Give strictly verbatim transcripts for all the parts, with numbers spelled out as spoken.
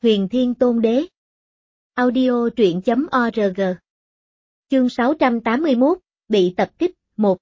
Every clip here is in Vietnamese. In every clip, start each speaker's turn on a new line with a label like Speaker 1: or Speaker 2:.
Speaker 1: Huyền Thiên Tôn Đế. Audio truyện chấm org. Chương sáu trăm tám mươi mốt, bị tập kích, một.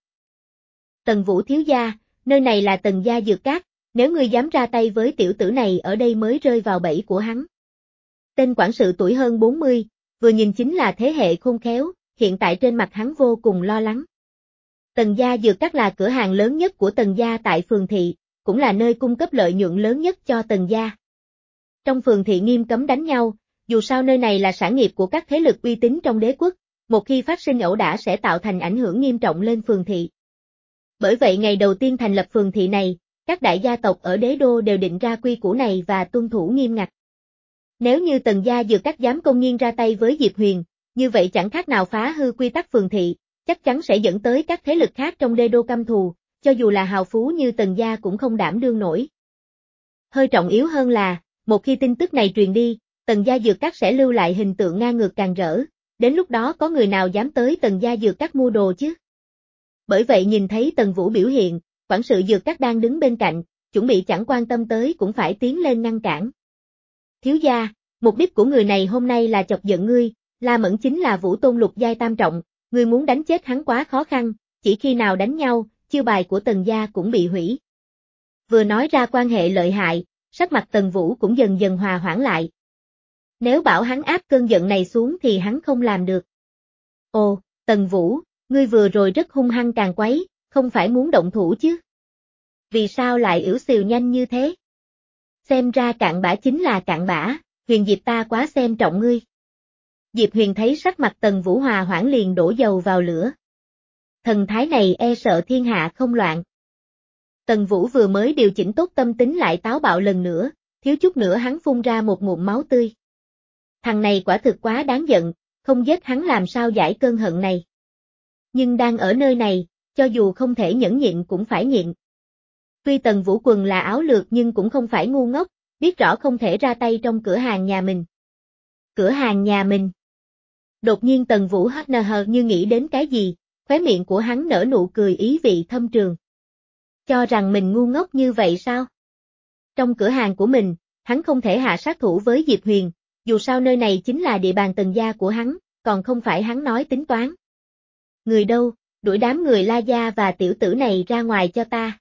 Speaker 1: Tần Vũ thiếu gia, nơi này là Tần gia Dược Các, nếu ngươi dám ra tay với tiểu tử này ở đây mới rơi vào bẫy của hắn. Tên quản sự tuổi hơn bốn mươi, vừa nhìn chính là thế hệ khôn khéo, hiện tại trên mặt hắn vô cùng lo lắng. Tần gia Dược Các là cửa hàng lớn nhất của Tần gia tại phường thị, cũng là nơi cung cấp lợi nhuận lớn nhất cho Tần gia. Trong phường thị nghiêm cấm đánh nhau, dù sao nơi này là sản nghiệp của các thế lực uy tín trong đế quốc, một khi phát sinh ẩu đả sẽ tạo thành ảnh hưởng nghiêm trọng lên phường thị. Bởi vậy ngày đầu tiên thành lập phường thị này, các đại gia tộc ở đế đô đều định ra quy củ này và tuân thủ nghiêm ngặt. Nếu như Tần gia Dược Các dám công nhiên ra tay với Diệp Huyền, như vậy chẳng khác nào phá hư quy tắc phường thị, chắc chắn sẽ dẫn tới các thế lực khác trong đế đô căm thù, cho dù là hào phú như Tần gia cũng không đảm đương nổi. Hơi trọng yếu hơn là, một khi tin tức này truyền đi, Tần gia Dược Các sẽ lưu lại hình tượng ngang ngược càng rỡ, đến lúc đó có người nào dám tới Tần gia Dược Các mua đồ chứ? Bởi vậy nhìn thấy Tần Vũ biểu hiện, quản sự Dược Các đang đứng bên cạnh, chuẩn bị chẳng quan tâm tới cũng phải tiến lên ngăn cản. Thiếu gia, mục đích của người này hôm nay là chọc giận ngươi, La Mẫn chính là Vũ Tôn lục giai tam trọng, ngươi muốn đánh chết hắn quá khó khăn, chỉ khi nào đánh nhau, chiêu bài của Tần gia cũng bị hủy. Vừa nói ra quan hệ lợi hại, sắc mặt Tần Vũ cũng dần dần hòa hoãn lại. Nếu bảo hắn áp cơn giận này xuống thì hắn không làm được. Ồ, Tần Vũ, ngươi vừa rồi rất hung hăng càng quấy, không phải muốn động thủ chứ? Vì sao lại ỉu xìu nhanh như thế? Xem ra cặn bã chính là cặn bã, Huyền Diệp ta quá xem trọng ngươi. Diệp Huyền thấy sắc mặt Tần Vũ hòa hoãn liền đổ dầu vào lửa. Thần thái này e sợ thiên hạ không loạn. Tần Vũ vừa mới điều chỉnh tốt tâm tính lại táo bạo lần nữa, thiếu chút nữa hắn phun ra một ngụm máu tươi. Thằng này quả thực quá đáng giận, không giết hắn làm sao giải cơn hận này. Nhưng đang ở nơi này, cho dù không thể nhẫn nhịn cũng phải nhịn. Tuy Tần Vũ quần là áo lược nhưng cũng không phải ngu ngốc, biết rõ không thể ra tay trong cửa hàng nhà mình. Cửa hàng nhà mình. Đột nhiên Tần Vũ hắt nờ hờ như nghĩ đến cái gì, khóe miệng của hắn nở nụ cười ý vị thâm trường. Cho rằng mình ngu ngốc như vậy sao? Trong cửa hàng của mình, hắn không thể hạ sát thủ với Diệp Huyền, dù sao nơi này chính là địa bàn Tần gia của hắn, còn không phải hắn nói tính toán. Người đâu, đuổi đám người La gia và tiểu tử này ra ngoài cho ta.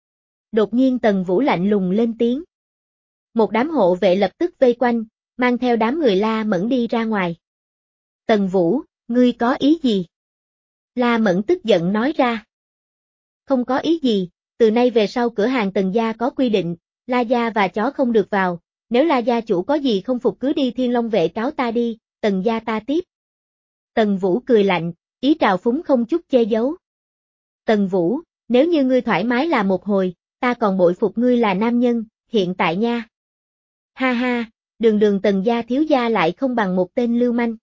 Speaker 1: Đột nhiên Tần Vũ lạnh lùng lên tiếng. Một đám hộ vệ lập tức vây quanh, mang theo đám người La Mẫn đi ra ngoài. Tần Vũ, ngươi có ý gì? La Mẫn tức giận nói ra. Không có ý gì, từ nay về sau cửa hàng Tần gia có quy định, La gia và chó không được vào, nếu La gia chủ có gì không phục cứ đi Thiên Long vệ cáo ta đi, Tần gia ta tiếp. Tần Vũ cười lạnh, ý trào phúng không chút che giấu. Tần Vũ, nếu như ngươi thoải mái là một hồi, ta còn bội phục ngươi là nam nhân, hiện tại nha. Ha ha, đường đường Tần gia thiếu gia lại không bằng một tên lưu manh.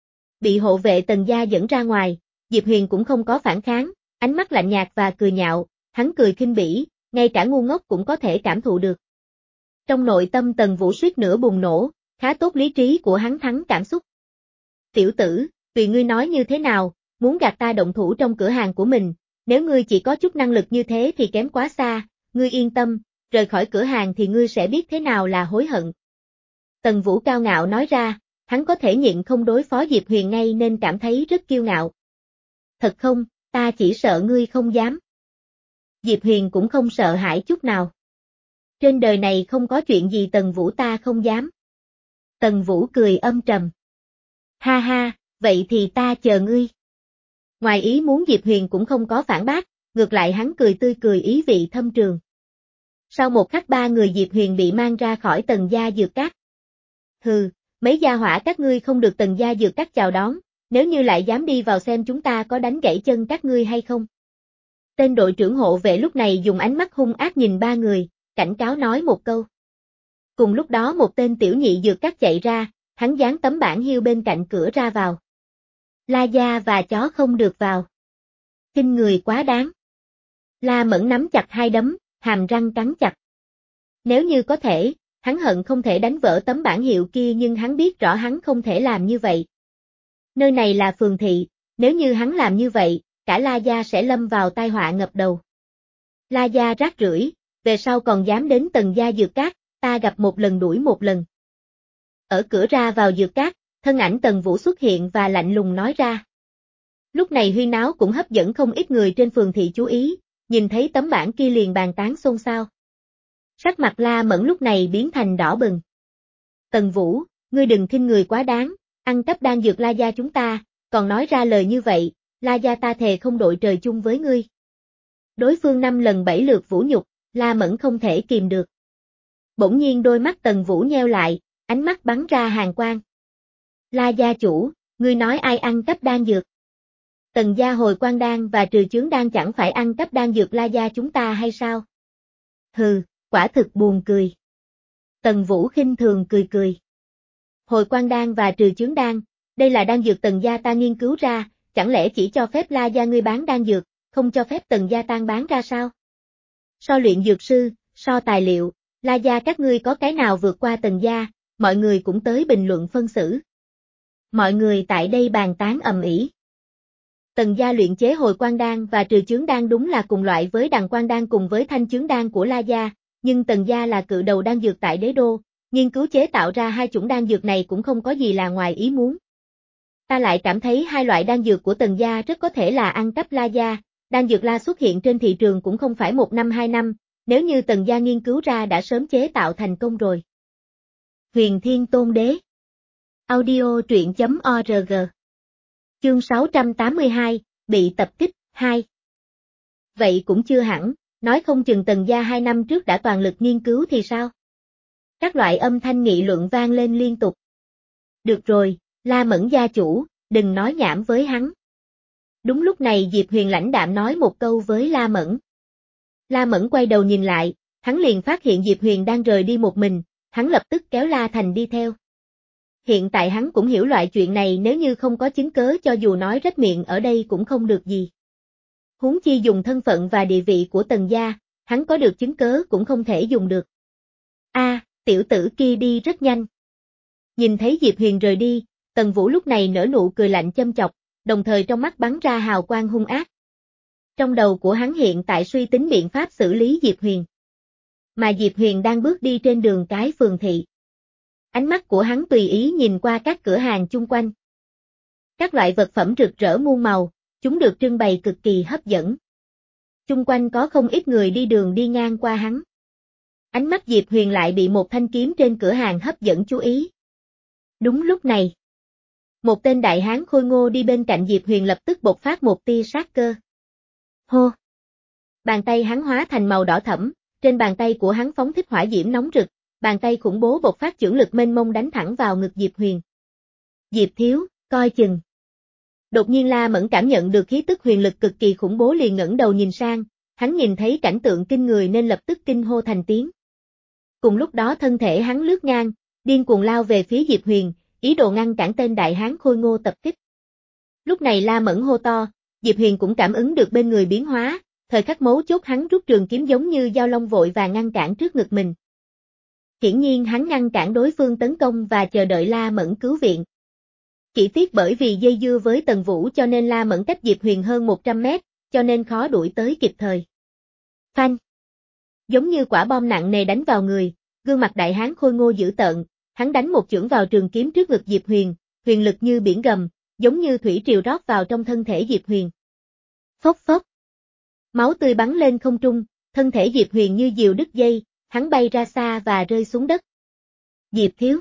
Speaker 1: Bị hộ vệ Tần gia dẫn ra ngoài, Diệp Huyền cũng không có phản kháng, ánh mắt lạnh nhạt và cười nhạo, hắn cười khinh bỉ, ngay cả ngu ngốc cũng có thể cảm thụ được. Trong nội tâm Tần Vũ suýt nữa bùng nổ, khá tốt lý trí của hắn thắng cảm xúc. Tiểu tử, tùy ngươi nói như thế nào, muốn gạt ta động thủ trong cửa hàng của mình, nếu ngươi chỉ có chút năng lực như thế thì kém quá xa, ngươi yên tâm, rời khỏi cửa hàng thì ngươi sẽ biết thế nào là hối hận. Tần Vũ cao ngạo nói ra, hắn có thể nhịn không đối phó Diệp Huyền ngay nên cảm thấy rất kiêu ngạo. Thật không, ta chỉ sợ ngươi không dám. Diệp Huyền cũng không sợ hãi chút nào. Trên đời này không có chuyện gì Tần Vũ ta không dám. Tần Vũ cười âm trầm. Ha ha, vậy thì ta chờ ngươi. Ngoài ý muốn Diệp Huyền cũng không có phản bác, ngược lại hắn cười tươi cười ý vị thâm trường. Sau một khắc ba người Diệp Huyền bị mang ra khỏi Tần gia Dược Các. Hừ, mấy gia hỏa các ngươi không được Tần gia Dược Các chào đón, nếu như lại dám đi vào xem chúng ta có đánh gãy chân các ngươi hay không. Tên đội trưởng hộ vệ lúc này dùng ánh mắt hung ác nhìn ba người, cảnh cáo nói một câu. Cùng lúc đó một tên tiểu nhị Dược Các chạy ra, hắn dán tấm bảng hiêu bên cạnh cửa ra vào. La gia và chó không được vào. Kinh người quá đáng. La Mẫn nắm chặt hai đấm, hàm răng cắn chặt. Nếu như có thể, hắn hận không thể đánh vỡ tấm bảng hiệu kia nhưng hắn biết rõ hắn không thể làm như vậy. Nơi này là phường thị, nếu như hắn làm như vậy, cả La gia sẽ lâm vào tai họa ngập đầu. La gia rác rưởi, về sau còn dám đến Tần gia Dược Các, ta gặp một lần đuổi một lần. Ở cửa ra vào dược cát, thân ảnh Tần Vũ xuất hiện và lạnh lùng nói ra. Lúc này huyên náo cũng hấp dẫn không ít người trên phường thị chú ý, nhìn thấy tấm bảng kia liền bàn tán xôn xao. Sắc mặt La Mẫn lúc này biến thành đỏ bừng. Tần Vũ, ngươi đừng khinh người quá đáng, ăn cắp đan dược La gia chúng ta, còn nói ra lời như vậy, La gia ta thề không đội trời chung với ngươi. Đối phương năm lần bảy lượt vũ nhục, La Mẫn không thể kìm được. Bỗng nhiên đôi mắt Tần Vũ nheo lại, ánh mắt bắn ra hàn quang. La gia chủ, ngươi nói ai ăn cắp đan dược? Tần gia hồi quan đan và trừ chướng đan chẳng phải ăn cắp đan dược La gia chúng ta hay sao? Hừ, quả thực buồn cười. Tần Vũ khinh thường cười cười. Hồi quan đan và trừ chướng đan, đây là đan dược Tần gia ta nghiên cứu ra, chẳng lẽ chỉ cho phép La gia ngươi bán đan dược, không cho phép Tần gia tan bán ra sao? So luyện dược sư, so tài liệu, La gia các ngươi có cái nào vượt qua Tần gia, mọi người cũng tới bình luận phân xử. Mọi người tại đây bàn tán ầm ĩ. Tần gia luyện chế hồi quan đan và trừ chướng đan đúng là cùng loại với đằng quan đan cùng với thanh chướng đan của La gia, nhưng Tần gia là cự đầu đan dược tại đế đô, nghiên cứu chế tạo ra hai chủng đan dược này cũng không có gì là ngoài ý muốn. Ta lại cảm thấy hai loại đan dược của Tần gia rất có thể là ăn cắp La gia, đan dược La xuất hiện trên thị trường cũng không phải một năm hai năm, nếu như Tần gia nghiên cứu ra đã sớm chế tạo thành công rồi. Huyền Thiên Tôn Đế. Audio truyện chấm org. Chương sáu trăm tám mươi hai, bị tập kích, hai. Vậy cũng chưa hẳn, nói không chừng Tần gia hai năm trước đã toàn lực nghiên cứu thì sao? Các loại âm thanh nghị luận vang lên liên tục. Được rồi, La Mẫn gia chủ, đừng nói nhảm với hắn. Đúng lúc này Diệp Huyền lãnh đạm nói một câu với La Mẫn. La Mẫn quay đầu nhìn lại, hắn liền phát hiện Diệp Huyền đang rời đi một mình, hắn lập tức kéo La Thành đi theo. Hiện tại hắn cũng hiểu loại chuyện này, nếu như không có chứng cớ cho dù nói rách miệng ở đây cũng không được gì. Huống chi dùng thân phận và địa vị của Tần gia, hắn có được chứng cớ cũng không thể dùng được. A, tiểu tử kia đi rất nhanh. Nhìn thấy Diệp Huyền rời đi, Tần Vũ lúc này nở nụ cười lạnh châm chọc, đồng thời trong mắt bắn ra hào quang hung ác. Trong đầu của hắn hiện tại suy tính biện pháp xử lý Diệp Huyền. Mà Diệp Huyền đang bước đi trên đường cái phường thị. Ánh mắt của hắn tùy ý nhìn qua các cửa hàng chung quanh. Các loại vật phẩm rực rỡ muôn màu, chúng được trưng bày cực kỳ hấp dẫn. Chung quanh có không ít người đi đường đi ngang qua hắn. Ánh mắt Diệp Huyền lại bị một thanh kiếm trên cửa hàng hấp dẫn chú ý. Đúng lúc này, một tên đại hán khôi ngô đi bên cạnh Diệp Huyền lập tức bộc phát một tia sát cơ. Hô! Bàn tay hắn hóa thành màu đỏ thẫm, trên bàn tay của hắn phóng thích hỏa diễm nóng rực, bàn tay khủng bố bộc phát chưởng lực mênh mông đánh thẳng vào ngực Diệp Huyền. Diệp thiếu, coi chừng. Đột nhiên La Mẫn cảm nhận được khí tức huyền lực cực kỳ khủng bố liền ngẩng đầu nhìn sang, hắn nhìn thấy cảnh tượng kinh người nên lập tức kinh hô thành tiếng. Cùng lúc đó thân thể hắn lướt ngang, điên cuồng lao về phía Diệp Huyền, ý đồ ngăn cản tên đại hán khôi ngô tập kích. Lúc này La Mẫn hô to, Diệp Huyền cũng cảm ứng được bên người biến hóa, thời khắc mấu chốt hắn rút trường kiếm giống như dao long vội và ngăn cản trước ngực mình. Hiển nhiên hắn ngăn cản đối phương tấn công và chờ đợi La Mẫn cứu viện. Chỉ tiếc bởi vì dây dưa với Tần Vũ cho nên La Mẫn cách Diệp Huyền hơn một trăm mét, cho nên khó đuổi tới kịp thời. Phanh! Giống như quả bom nặng nề đánh vào người, gương mặt đại hán khôi ngô dữ tợn, hắn đánh một chưởng vào trường kiếm trước ngực Diệp Huyền, huyền lực như biển gầm, giống như thủy triều rót vào trong thân thể Diệp Huyền. Phốc phốc! Máu tươi bắn lên không trung, thân thể Diệp Huyền như diều đứt dây, hắn bay ra xa và rơi xuống đất. Diệp thiếu!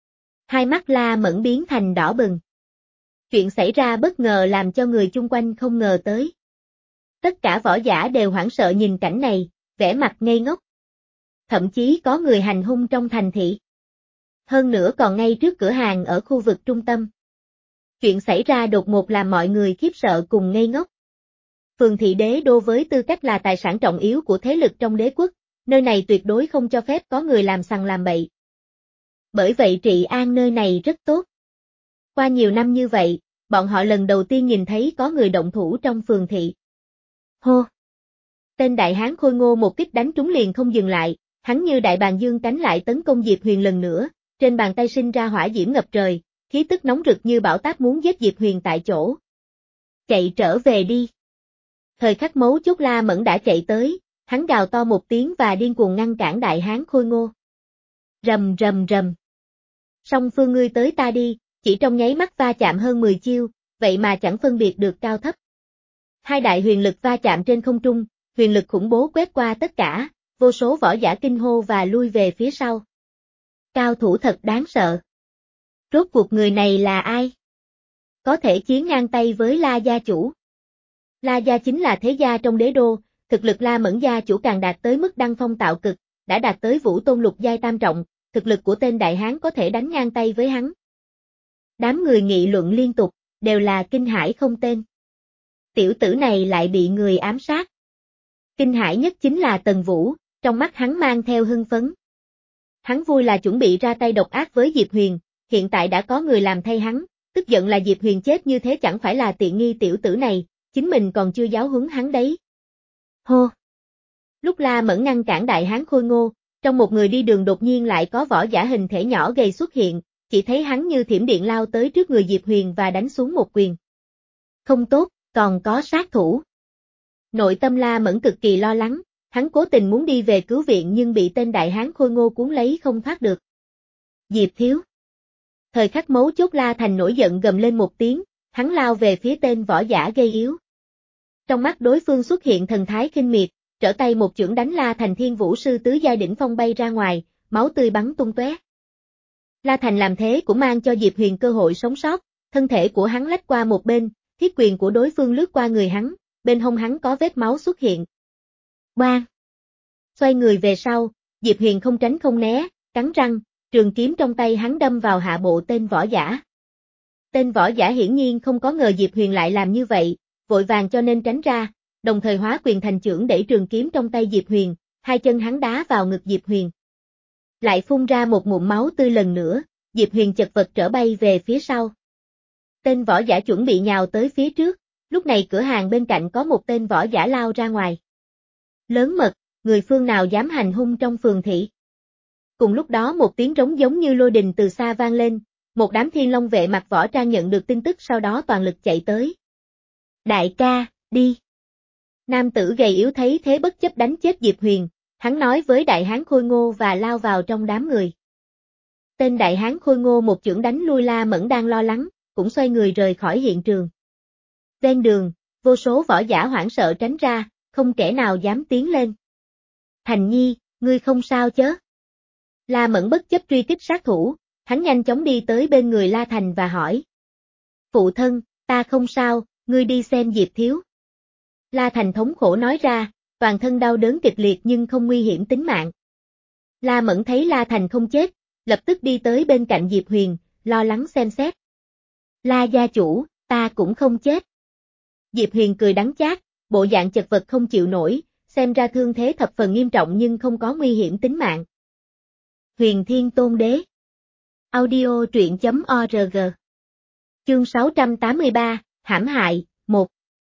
Speaker 1: Hai mắt La Mẫn biến thành đỏ bừng. Chuyện xảy ra bất ngờ làm cho người chung quanh không ngờ tới. Tất cả võ giả đều hoảng sợ nhìn cảnh này, vẻ mặt ngây ngốc. Thậm chí có người hành hung trong thành thị. Hơn nữa còn ngay trước cửa hàng ở khu vực trung tâm. Chuyện xảy ra đột ngột làm mọi người khiếp sợ cùng ngây ngốc. Phường thị đế đô với tư cách là tài sản trọng yếu của thế lực trong đế quốc, nơi này tuyệt đối không cho phép có người làm sằng làm bậy. Bởi vậy trị an nơi này rất tốt. Qua nhiều năm như vậy, bọn họ lần đầu tiên nhìn thấy có người động thủ trong phường thị. Hô! Tên đại hán khôi ngô một kích đánh trúng liền không dừng lại, hắn như đại bàng dương cánh lại tấn công Diệp Huyền lần nữa, trên bàn tay sinh ra hỏa diễm ngập trời, khí tức nóng rực như bão táp muốn giết Diệp Huyền tại chỗ. Chạy trở về đi. Thời khắc mấu chốt La Mẫn đã chạy tới, hắn gào to một tiếng và điên cuồng ngăn cản đại hán khôi ngô. Rầm rầm rầm. Song phương ngươi tới ta đi, chỉ trong nháy mắt va chạm hơn mười chiêu, vậy mà chẳng phân biệt được cao thấp. Hai đại huyền lực va chạm trên không trung, huyền lực khủng bố quét qua tất cả, vô số võ giả kinh hô và lui về phía sau. Cao thủ thật đáng sợ. Rốt cuộc người này là ai? Có thể chiến ngang tay với La gia chủ. La gia chính là thế gia trong đế đô, thực lực La Mẫn gia chủ càng đạt tới mức đăng phong tạo cực, đã đạt tới vũ tôn lục giai tam trọng, thực lực của tên đại hán có thể đánh ngang tay với hắn. Đám người nghị luận liên tục, đều là kinh hãi không tên. Tiểu tử này lại bị người ám sát. Kinh hãi nhất chính là Tần Vũ, trong mắt hắn mang theo hưng phấn. Hắn vui là chuẩn bị ra tay độc ác với Diệp Huyền, hiện tại đã có người làm thay hắn, tức giận là Diệp Huyền chết như thế chẳng phải là tiện nghi tiểu tử này, chính mình còn chưa giáo huấn hắn đấy. Hô! Lúc La Mẫn ngăn cản đại hán khôi ngô, trong một người đi đường đột nhiên lại có võ giả hình thể nhỏ gầy xuất hiện, chỉ thấy hắn như thiểm điện lao tới trước người Diệp Huyền và đánh xuống một quyền. Không tốt, còn có sát thủ. Nội tâm La Mẫn cực kỳ lo lắng, hắn cố tình muốn đi về cứu viện nhưng bị tên đại hán khôi ngô cuốn lấy không thoát được. Diệp thiếu. Thời khắc mấu chốt La Thành nổi giận gầm lên một tiếng, hắn lao về phía tên võ giả gây yếu. Trong mắt đối phương xuất hiện thần thái khinh miệt, trở tay một chưởng đánh La Thành Thiên Vũ sư tứ giai đỉnh phong bay ra ngoài, máu tươi bắn tung tóe. La Thành làm thế cũng mang cho Diệp Huyền cơ hội sống sót, thân thể của hắn lách qua một bên, thiết quyền của đối phương lướt qua người hắn, bên hông hắn có vết máu xuất hiện. Bang! Xoay người về sau, Diệp Huyền không tránh không né, cắn răng, trường kiếm trong tay hắn đâm vào hạ bộ tên võ giả. Tên võ giả hiển nhiên không có ngờ Diệp Huyền lại làm như vậy, vội vàng cho nên tránh ra, đồng thời hóa quyền thành chưởng đẩy trường kiếm trong tay Diệp Huyền, hai chân hắn đá vào ngực Diệp Huyền. Lại phun ra một ngụm máu tươi lần nữa, Diệp Huyền chật vật trở bay về phía sau. Tên võ giả chuẩn bị nhào tới phía trước, lúc này cửa hàng bên cạnh có một tên võ giả lao ra ngoài. Lớn mật, người phương nào dám hành hung trong phường thị. Cùng lúc đó một tiếng rống giống như lôi đình từ xa vang lên, một đám thiên long vệ mặc võ trang nhận được tin tức sau đó toàn lực chạy tới. Đại ca, đi. Nam tử gầy yếu thấy thế bất chấp đánh chết Diệp Huyền, hắn nói với đại hán khôi ngô và lao vào trong đám người. Tên đại hán khôi ngô một chưởng đánh lui La Mẫn đang lo lắng, cũng xoay người rời khỏi hiện trường. Ven đường, vô số võ giả hoảng sợ tránh ra, không kẻ nào dám tiến lên. Thành Nhi, ngươi không sao chớ? La Mẫn bất chấp truy kích sát thủ, hắn nhanh chóng đi tới bên người La Thành và hỏi. Phụ thân, ta không sao, ngươi đi xem Diệp thiếu. La Thành thống khổ nói ra, toàn thân đau đớn kịch liệt nhưng không nguy hiểm tính mạng. La Mẫn thấy La Thành không chết, lập tức đi tới bên cạnh Diệp Huyền, lo lắng xem xét. La gia chủ, ta cũng không chết. Diệp Huyền cười đắng chát, bộ dạng chật vật không chịu nổi, xem ra thương thế thập phần nghiêm trọng nhưng không có nguy hiểm tính mạng. Huyền Thiên Tôn Đế. Audio truyện chấm org. Chương sáu trăm tám mươi ba, hãm hại, một.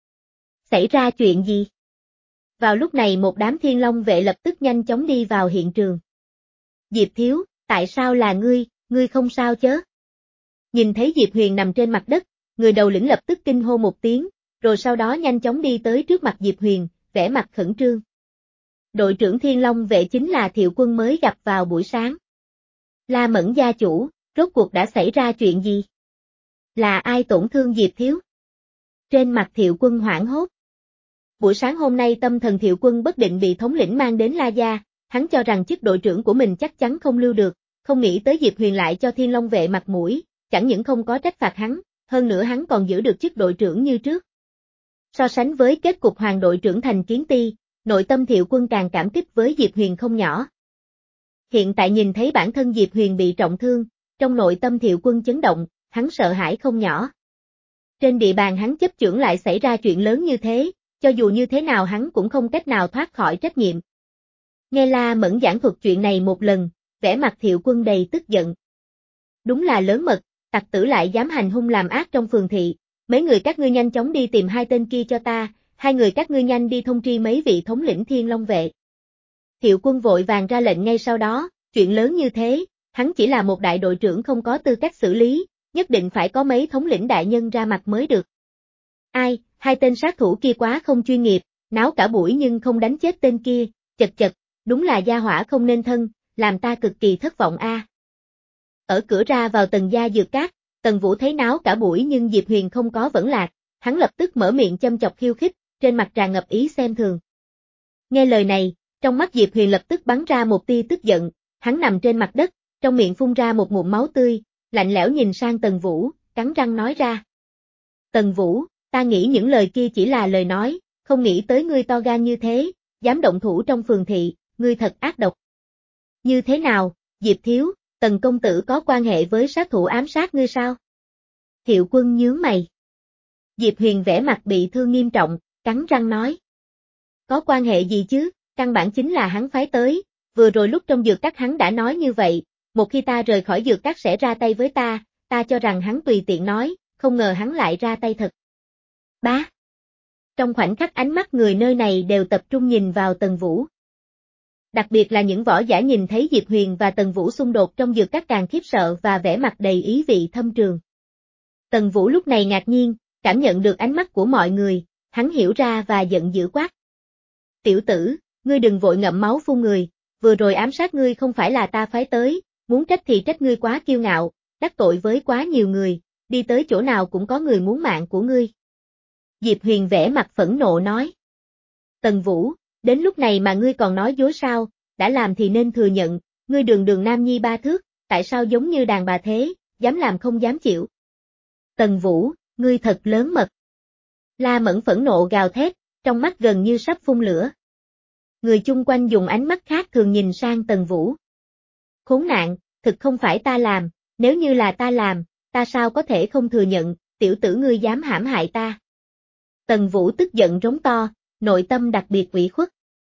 Speaker 1: Xảy ra chuyện gì? Vào lúc này một đám thiên long vệ lập tức nhanh chóng đi vào hiện trường. Diệp thiếu, tại sao là ngươi, ngươi không sao chớ? Nhìn thấy Diệp Huyền nằm trên mặt đất, người đầu lĩnh lập tức kinh hô một tiếng, rồi sau đó nhanh chóng đi tới trước mặt Diệp Huyền, vẻ mặt khẩn trương. Đội trưởng thiên long vệ chính là Thiệu Quân mới gặp vào buổi sáng. La Mẫn gia chủ, rốt cuộc đã xảy ra chuyện gì? Là ai tổn thương Diệp thiếu? Trên mặt Thiệu Quân hoảng hốt. Buổi sáng hôm nay tâm thần Thiệu Quân bất định bị thống lĩnh mang đến La gia, hắn cho rằng chức đội trưởng của mình chắc chắn không lưu được, không nghĩ tới Diệp Huyền lại cho Thiên Long vệ mặt mũi, chẳng những không có trách phạt hắn, hơn nữa hắn còn giữ được chức đội trưởng như trước. So sánh với kết cục hoàng đội trưởng thành kiến ti, nội tâm Thiệu Quân càng cảm kích với Diệp Huyền không nhỏ. Hiện tại nhìn thấy bản thân Diệp Huyền bị trọng thương, trong nội tâm Thiệu Quân chấn động, hắn sợ hãi không nhỏ. Trên địa bàn hắn chấp chưởng lại xảy ra chuyện lớn như thế, cho dù như thế nào hắn cũng không cách nào thoát khỏi trách nhiệm. Nghe La Mẫn giảng thuật chuyện này một lần, vẻ mặt Thiệu Quân đầy tức giận. Đúng là lớn mật, tặc tử lại dám hành hung làm ác trong phường thị, mấy người các ngươi nhanh chóng đi tìm hai tên kia cho ta, hai người các ngươi nhanh đi thông tri mấy vị thống lĩnh Thiên Long vệ. Thiệu Quân vội vàng ra lệnh ngay sau đó, chuyện lớn như thế, hắn chỉ là một đại đội trưởng không có tư cách xử lý, nhất định phải có mấy thống lĩnh đại nhân ra mặt mới được. Ai, hai tên sát thủ kia quá không chuyên nghiệp, náo cả buổi nhưng không đánh chết tên kia, chật chật, đúng là gia hỏa không nên thân, làm ta cực kỳ thất vọng a. Ở cửa ra vào Tần gia dược các, Tần Vũ thấy náo cả buổi nhưng Diệp Huyền không có vẫn lạc, hắn lập tức mở miệng châm chọc khiêu khích, trên mặt tràn ngập ý xem thường. Nghe lời này, trong mắt Diệp Huyền lập tức bắn ra một tia tức giận, hắn nằm trên mặt đất, trong miệng phun ra một ngụm máu tươi, lạnh lẽo nhìn sang Tần Vũ, cắn răng nói ra. Tần Vũ, ta nghĩ những lời kia chỉ là lời nói, không nghĩ tới ngươi to gan như thế, dám động thủ trong phường thị, ngươi thật ác độc. Như thế nào, Diệp Thiếu, Tần công tử có quan hệ với sát thủ ám sát ngươi sao? Thiệu Quân nhướng mày. Diệp Huyền vẻ mặt bị thương nghiêm trọng, cắn răng nói. Có quan hệ gì chứ, căn bản chính là hắn phái tới, vừa rồi lúc trong dược các hắn đã nói như vậy, một khi ta rời khỏi dược các sẽ ra tay với ta, ta cho rằng hắn tùy tiện nói, không ngờ hắn lại ra tay thật. Bá. Trong khoảnh khắc ánh mắt người nơi này đều tập trung nhìn vào Tần Vũ. Đặc biệt là những võ giả nhìn thấy Diệp Huyền và Tần Vũ xung đột trong dược các càng khiếp sợ và vẻ mặt đầy ý vị thâm trường. Tần Vũ lúc này ngạc nhiên, cảm nhận được ánh mắt của mọi người, hắn hiểu ra và giận dữ quát. Tiểu tử, ngươi đừng vội ngậm máu phun người, vừa rồi ám sát ngươi không phải là ta phái tới, muốn trách thì trách ngươi quá kiêu ngạo, đắc tội với quá nhiều người, đi tới chỗ nào cũng có người muốn mạng của ngươi. Diệp Huyền vẻ mặt phẫn nộ nói. Tần Vũ, đến lúc này mà ngươi còn nói dối sao, đã làm thì nên thừa nhận, ngươi đường đường nam nhi ba thước, tại sao giống như đàn bà thế, dám làm không dám chịu. Tần Vũ, ngươi thật lớn mật. La Mẫn phẫn nộ gào thét, trong mắt gần như sắp phun lửa. Người chung quanh dùng ánh mắt khác thường nhìn sang Tần Vũ. Khốn nạn, thực không phải ta làm, nếu như là ta làm, ta sao có thể không thừa nhận, tiểu tử ngươi dám hãm hại ta. Tần Vũ tức giận rống to, nội tâm đặc biệt ủy khuất.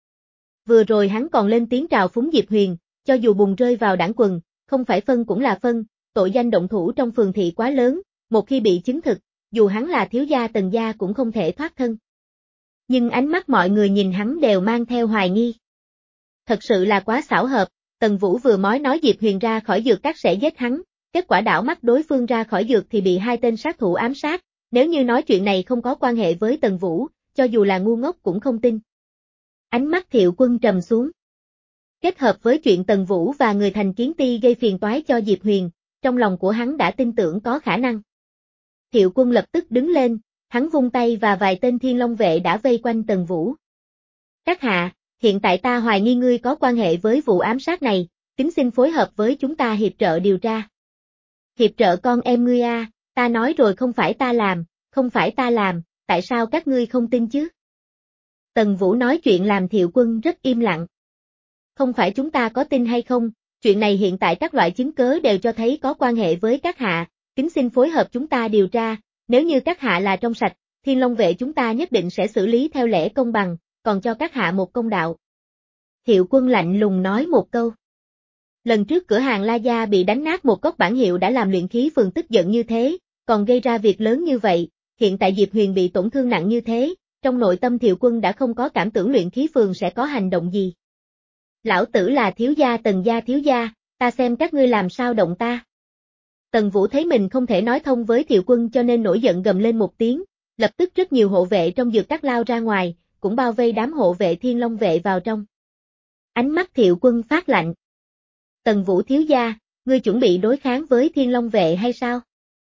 Speaker 1: Vừa rồi hắn còn lên tiếng trào phúng Diệp Huyền, cho dù bùn rơi vào đảng quần, không phải phân cũng là phân, tội danh động thủ trong phường thị quá lớn, một khi bị chứng thực, dù hắn là thiếu gia Tần gia cũng không thể thoát thân. Nhưng ánh mắt mọi người nhìn hắn đều mang theo hoài nghi. Thật sự là quá xảo hợp, Tần Vũ vừa mới nói Diệp Huyền ra khỏi dược các sẽ giết hắn, kết quả đảo mắt đối phương ra khỏi dược thì bị hai tên sát thủ ám sát, nếu như nói chuyện này không có quan hệ với Tần Vũ, cho dù là ngu ngốc cũng không tin. Ánh mắt Thiệu Quân trầm xuống. Kết hợp với chuyện Tần Vũ và người thành Kiến Ti gây phiền toái cho Diệp Huyền, trong lòng của hắn đã tin tưởng có khả năng. Thiệu Quân lập tức đứng lên, hắn vung tay và vài tên Thiên Long vệ đã vây quanh Tần Vũ. Các hạ, hiện tại ta hoài nghi ngươi có quan hệ với vụ ám sát này, kính xin phối hợp với chúng ta hiệp trợ điều tra. Hiệp trợ con em ngươi à, ta nói rồi không phải ta làm, không phải ta làm, tại sao các ngươi không tin chứ? Tần Vũ nói chuyện làm Thiệu Quân rất im lặng. Không phải chúng ta có tin hay không, chuyện này hiện tại các loại chứng cớ đều cho thấy có quan hệ với các hạ, kính xin phối hợp chúng ta điều tra, nếu như các hạ là trong sạch, Thiên Long vệ chúng ta nhất định sẽ xử lý theo lẽ công bằng, còn cho các hạ một công đạo. Thiệu Quân lạnh lùng nói một câu. Lần trước cửa hàng La Gia bị đánh nát một cốc bản hiệu đã làm luyện khí phường tức giận như thế, còn gây ra việc lớn như vậy, hiện tại Diệp Huyền bị tổn thương nặng như thế, trong nội tâm Thiệu Quân đã không có cảm tưởng luyện khí phường sẽ có hành động gì. Lão tử là thiếu gia Tần gia thiếu gia, ta xem các ngươi làm sao động ta. Tần Vũ thấy mình không thể nói thông với Thiệu Quân cho nên nổi giận gầm lên một tiếng, lập tức rất nhiều hộ vệ trong dược các lao ra ngoài, cũng bao vây đám hộ vệ Thiên Long vệ vào trong. Ánh mắt Thiệu Quân phát lạnh. Tần Vũ thiếu gia, ngươi chuẩn bị đối kháng với Thiên Long vệ hay sao?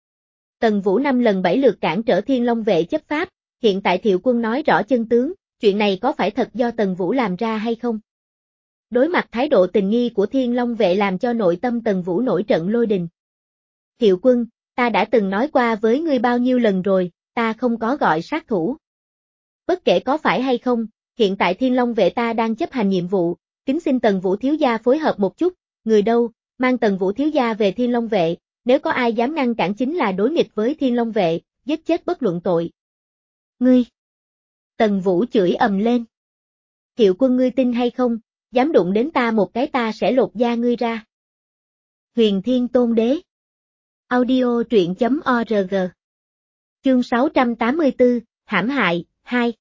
Speaker 1: Tần Vũ năm lần bảy lượt cản trở Thiên Long vệ chấp pháp, hiện tại Thiệu Quân nói rõ chân tướng, chuyện này có phải thật do Tần Vũ làm ra hay không? Đối mặt thái độ tình nghi của Thiên Long vệ làm cho nội tâm Tần Vũ nổi trận lôi đình. Thiệu Quân, ta đã từng nói qua với ngươi bao nhiêu lần rồi, ta không có gọi sát thủ. Bất kể có phải hay không, hiện tại Thiên Long vệ ta đang chấp hành nhiệm vụ, kính xin Tần Vũ thiếu gia phối hợp một chút, người đâu, mang Tần Vũ thiếu gia về Thiên Long vệ, nếu có ai dám ngăn cản chính là đối nghịch với Thiên Long vệ, giết chết bất luận tội. Ngươi! Tần Vũ chửi ầm lên. Thiệu Quân ngươi tin hay không, dám đụng đến ta một cái ta sẽ lột da ngươi ra. Huyền Thiên Tôn Đế. Audio truyện chấm org. Chương sáu trăm tám mươi tư, hãm hại, hai.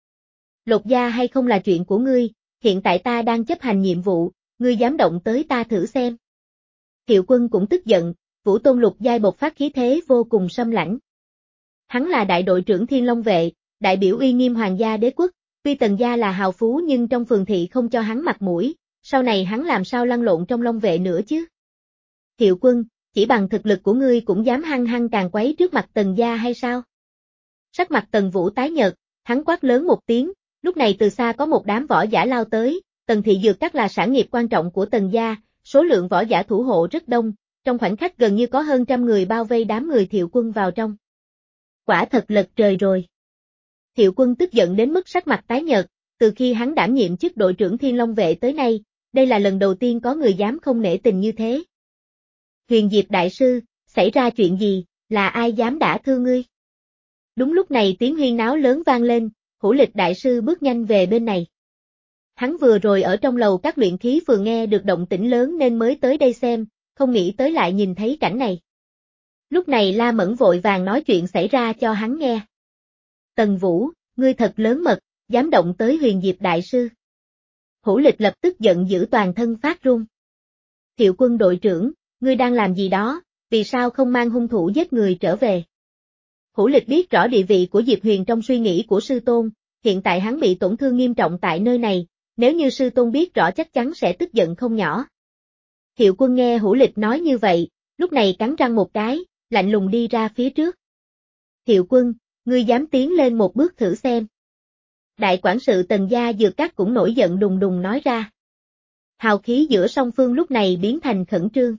Speaker 1: Lột da hay không là chuyện của ngươi, hiện tại ta đang chấp hành nhiệm vụ, ngươi dám động tới ta thử xem. Thiệu Quân cũng tức giận, Vũ Tôn Lục giai bộc phát khí thế vô cùng xâm lãnh. Hắn là đại đội trưởng Thiên Long vệ, đại biểu uy nghiêm hoàng gia đế quốc, tuy Tần gia là hào phú nhưng trong phường thị không cho hắn mặt mũi, sau này hắn làm sao lăn lộn trong Long vệ nữa chứ. Thiệu Quân, chỉ bằng thực lực của ngươi cũng dám hăng hăng càng quấy trước mặt Tần gia hay sao? Sắc mặt Tần Vũ tái nhợt, hắn quát lớn một tiếng, lúc này từ xa có một đám võ giả lao tới, Tần thị dược các là sản nghiệp quan trọng của Tần gia, số lượng võ giả thủ hộ rất đông, trong khoảnh khắc gần như có hơn trăm người bao vây đám người Thiệu Quân vào trong. Quả thật lật trời rồi. Thiệu Quân tức giận đến mức sắc mặt tái nhợt, từ khi hắn đảm nhiệm chức đội trưởng Thiên Long vệ tới nay, đây là lần đầu tiên có người dám không nể tình như thế. Huyền Diệp đại sư, xảy ra chuyện gì, là ai dám đả thương ngươi? Đúng lúc này tiếng huyên náo lớn vang lên, Hữu Lịch đại sư bước nhanh về bên này. Hắn vừa rồi ở trong lầu các luyện khí phường nghe được động tĩnh lớn nên mới tới đây xem, không nghĩ tới lại nhìn thấy cảnh này. Lúc này La Mẫn vội vàng nói chuyện xảy ra cho hắn nghe. Tần Vũ, ngươi thật lớn mật, dám động tới Huyền Diệp đại sư. Hữu Lịch lập tức giận dữ toàn thân phát run. Thiệu Quân đội trưởng, ngươi đang làm gì đó, vì sao không mang hung thủ giết người trở về? Hữu Lịch biết rõ địa vị của Diệp Huyền trong suy nghĩ của sư tôn, hiện tại hắn bị tổn thương nghiêm trọng tại nơi này, nếu như sư tôn biết rõ chắc chắn sẽ tức giận không nhỏ. Thiệu Quân nghe Hữu Lịch nói như vậy, lúc này cắn răng một cái, lạnh lùng đi ra phía trước. Thiệu Quân, ngươi dám tiến lên một bước thử xem. Đại quản sự Tần gia Dược Các cũng nổi giận đùng đùng nói ra. Hào khí giữa song phương lúc này biến thành khẩn trương.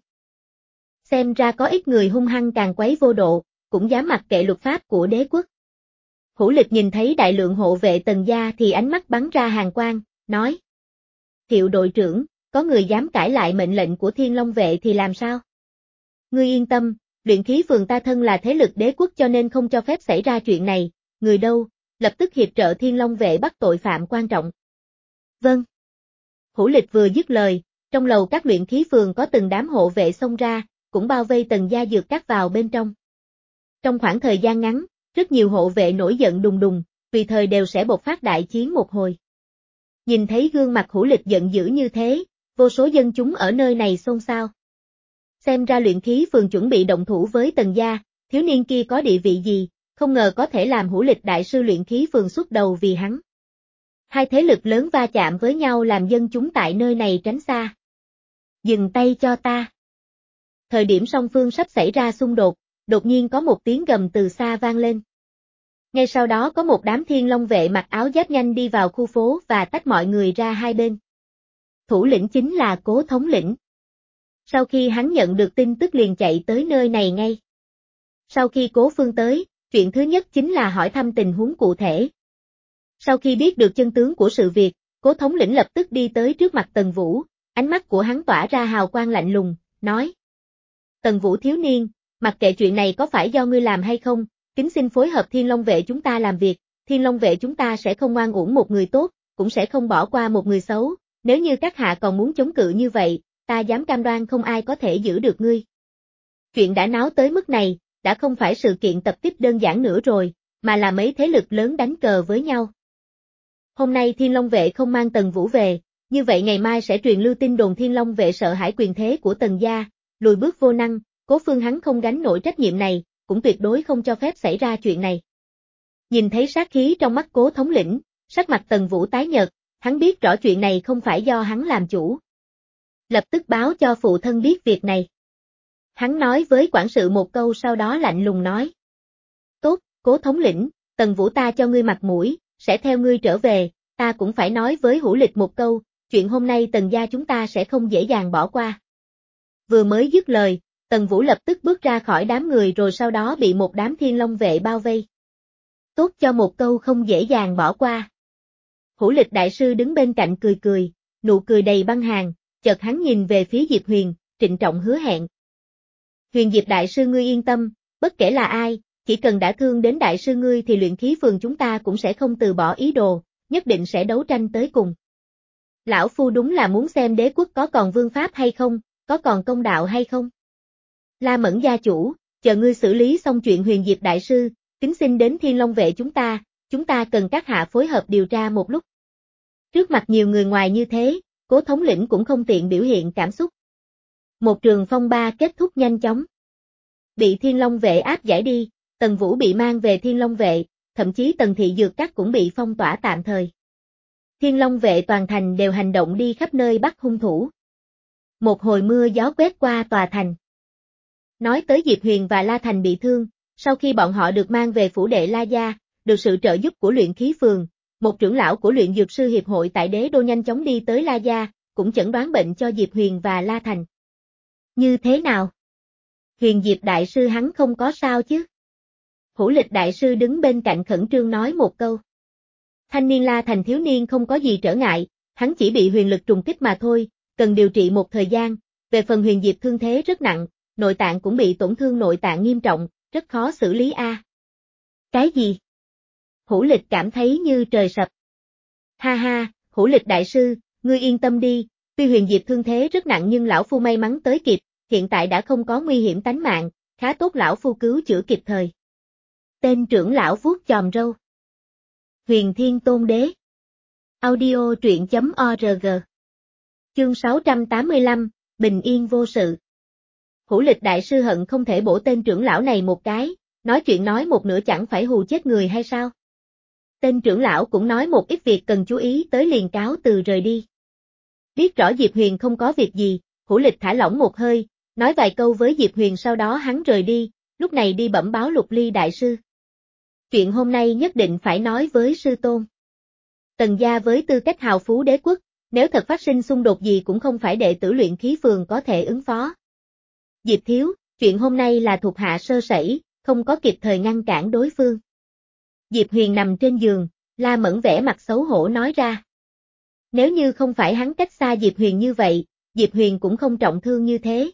Speaker 1: Xem ra có ít người hung hăng càng quấy vô độ, cũng dám mặc kệ luật pháp của đế quốc. Hữu Lịch nhìn thấy đại lượng hộ vệ Tần gia thì ánh mắt bắn ra hàn quang, nói. Thiệu đội trưởng, có người dám cãi lại mệnh lệnh của Thiên Long vệ thì làm sao? Ngươi yên tâm, luyện khí phường ta thân là thế lực đế quốc cho nên không cho phép xảy ra chuyện này, người đâu, lập tức hiệp trợ Thiên Long vệ bắt tội phạm quan trọng. Vâng. Hữu Lịch vừa dứt lời, trong lầu các luyện khí phường có từng đám hộ vệ xông ra, cũng bao vây Tần gia Dược Các vào bên trong. Trong khoảng thời gian ngắn, rất nhiều hộ vệ nổi giận đùng đùng, tùy thời đều sẽ bộc phát đại chiến một hồi. Nhìn thấy gương mặt Hữu Lịch giận dữ như thế, vô số dân chúng ở nơi này xôn xao. Xem ra luyện khí phường chuẩn bị động thủ với Tần gia, thiếu niên kia có địa vị gì, không ngờ có thể làm Hữu Lịch đại sư luyện khí phường xuất đầu vì hắn. Hai thế lực lớn va chạm với nhau làm dân chúng tại nơi này tránh xa. Dừng tay cho ta. Thời điểm song phương sắp xảy ra xung đột, đột nhiên có một tiếng gầm từ xa vang lên. Ngay sau đó có một đám Thiên Long vệ mặc áo giáp nhanh đi vào khu phố và tách mọi người ra hai bên. Thủ lĩnh chính là Cố thống lĩnh. Sau khi hắn nhận được tin tức liền chạy tới nơi này ngay. Sau khi Cố Phương tới, chuyện thứ nhất chính là hỏi thăm tình huống cụ thể. Sau khi biết được chân tướng của sự việc, Cố thống lĩnh lập tức đi tới trước mặt Tần Vũ, ánh mắt của hắn tỏa ra hào quang lạnh lùng, nói. Tần Vũ thiếu niên, mặc kệ chuyện này có phải do ngươi làm hay không, kính xin phối hợp Thiên Long vệ chúng ta làm việc, Thiên Long vệ chúng ta sẽ không oan uổng một người tốt, cũng sẽ không bỏ qua một người xấu, nếu như các hạ còn muốn chống cự như vậy, ta dám cam đoan không ai có thể giữ được ngươi. Chuyện đã náo tới mức này, đã không phải sự kiện tập kích đơn giản nữa rồi, mà là mấy thế lực lớn đánh cờ với nhau. Hôm nay Thiên Long vệ không mang Tần Vũ về, như vậy ngày mai sẽ truyền lưu tin đồn Thiên Long vệ sợ hãi quyền thế của Tần gia, lùi bước vô năng, Cố Phương hắn không gánh nổi trách nhiệm này, cũng tuyệt đối không cho phép xảy ra chuyện này. Nhìn thấy sát khí trong mắt Cố thống lĩnh, sắc mặt Tần Vũ tái nhợt, hắn biết rõ chuyện này không phải do hắn làm chủ. Lập tức báo cho phụ thân biết việc này. Hắn nói với quản sự một câu sau đó lạnh lùng nói. Tốt, Cố thống lĩnh, Tần Vũ ta cho ngươi mặt mũi, sẽ theo ngươi trở về, ta cũng phải nói với Hữu Lịch một câu, chuyện hôm nay Tần gia chúng ta sẽ không dễ dàng bỏ qua. Vừa mới dứt lời, Tần Vũ lập tức bước ra khỏi đám người rồi sau đó bị một đám Thiên Long vệ bao vây. Tốt cho một câu không dễ dàng bỏ qua. Hữu Lịch đại sư đứng bên cạnh cười cười, nụ cười đầy băng hàn, chợt hắn nhìn về phía Diệp Huyền, trịnh trọng hứa hẹn. Huyền Diệp đại sư ngươi yên tâm, bất kể là ai, chỉ cần đã thương đến đại sư ngươi thì luyện khí phường chúng ta cũng sẽ không từ bỏ ý đồ, nhất định sẽ đấu tranh tới cùng. Lão Phu đúng là muốn xem đế quốc có còn vương pháp hay không, có còn công đạo hay không. La Mẫn gia chủ, chờ ngươi xử lý xong chuyện Huyền Diệp đại sư, kính xin đến Thiên Long vệ chúng ta, chúng ta cần các hạ phối hợp điều tra một lúc. Trước mặt nhiều người ngoài như thế, Cố thống lĩnh cũng không tiện biểu hiện cảm xúc. Một trường phong ba kết thúc nhanh chóng. Bị Thiên Long vệ áp giải đi, Tần Vũ bị mang về Thiên Long vệ, thậm chí Tần thị Dược Các cũng bị phong tỏa tạm thời. Thiên Long vệ toàn thành đều hành động đi khắp nơi bắt hung thủ. Một hồi mưa gió quét qua tòa thành. Nói tới Diệp Huyền và La Thành bị thương, sau khi bọn họ được mang về phủ đệ La Gia, được sự trợ giúp của luyện khí phường, một trưởng lão của luyện dược sư hiệp hội tại đế đô nhanh chóng đi tới La Gia, cũng chẩn đoán bệnh cho Diệp Huyền và La Thành. Như thế nào? Huyền Diệp đại sư hắn không có sao chứ? Hữu Lịch đại sư đứng bên cạnh khẩn trương nói một câu. Thanh niên La Thành thiếu niên không có gì trở ngại, hắn chỉ bị huyền lực trùng kích mà thôi, cần điều trị một thời gian, về phần Huyền Diệp thương thế rất nặng, nội tạng cũng bị tổn thương nội tạng nghiêm trọng, rất khó xử lý a. À. Cái gì? Hữu Lịch cảm thấy như trời sập. Ha ha, Hữu Lịch đại sư, ngươi yên tâm đi, tuy Huyền Diệp thương thế rất nặng nhưng lão phu may mắn tới kịp, hiện tại đã không có nguy hiểm tánh mạng, khá tốt lão phu cứu chữa kịp thời. Tên trưởng lão vuốt chòm râu. Huyền Thiên Tôn Đế. Audio truyện chấm org. Chương sáu trăm tám mươi lăm, Bình yên vô sự. Hữu Lịch đại sư hận không thể bổ tên trưởng lão này một cái, nói chuyện nói một nửa chẳng phải hù chết người hay sao? Tên trưởng lão cũng nói một ít việc cần chú ý tới liền cáo từ rời đi. Biết rõ Diệp Huyền không có việc gì, Hữu Lịch thả lỏng một hơi, nói vài câu với Diệp Huyền sau đó hắn rời đi, lúc này đi bẩm báo Lục Ly đại sư. Chuyện hôm nay nhất định phải nói với sư tôn. Tần gia với tư cách hào phú đế quốc, nếu thật phát sinh xung đột gì cũng không phải đệ tử luyện khí phường có thể ứng phó. Diệp thiếu, chuyện hôm nay là thuộc hạ sơ sẩy, không có kịp thời ngăn cản đối phương. Diệp Huyền nằm trên giường, La Mẫn vẻ mặt xấu hổ nói ra. Nếu như không phải hắn cách xa Diệp Huyền như vậy, Diệp Huyền cũng không trọng thương như thế.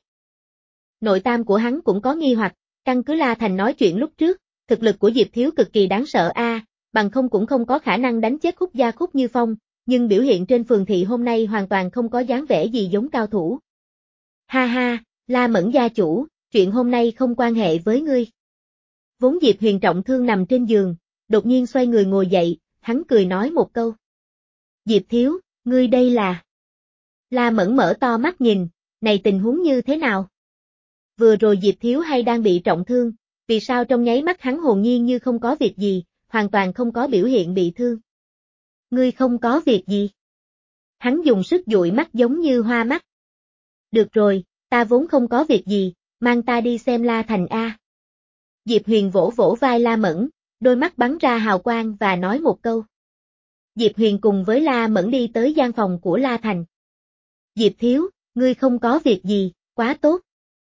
Speaker 1: Nội tam của hắn cũng có nghi hoặc, căn cứ La Thành nói chuyện lúc trước, thực lực của Diệp thiếu cực kỳ đáng sợ a, à, bằng không cũng không có khả năng đánh chết Khúc Gia Khúc Như Phong, nhưng biểu hiện trên phường thị hôm nay hoàn toàn không có dáng vẻ gì giống cao thủ. Ha ha, La Mẫn gia chủ, chuyện hôm nay không quan hệ với ngươi. Vốn Diệp Huyền trọng thương nằm trên giường, đột nhiên xoay người ngồi dậy, hắn cười nói một câu. Diệp thiếu, ngươi đây là... La Mẫn mở to mắt nhìn, này tình huống như thế nào? Vừa rồi Diệp thiếu hay đang bị trọng thương, vì sao trong nháy mắt hắn hồn nhiên như không có việc gì, hoàn toàn không có biểu hiện bị thương. Ngươi không có việc gì. Hắn dùng sức dụi mắt giống như hoa mắt. Được rồi, ta vốn không có việc gì, mang ta đi xem La Thành A. Diệp Huyền vỗ vỗ vai La Mẫn, đôi mắt bắn ra hào quang và nói một câu. Diệp Huyền cùng với La Mẫn đi tới gian phòng của La Thành. Diệp thiếu, ngươi không có việc gì, quá tốt.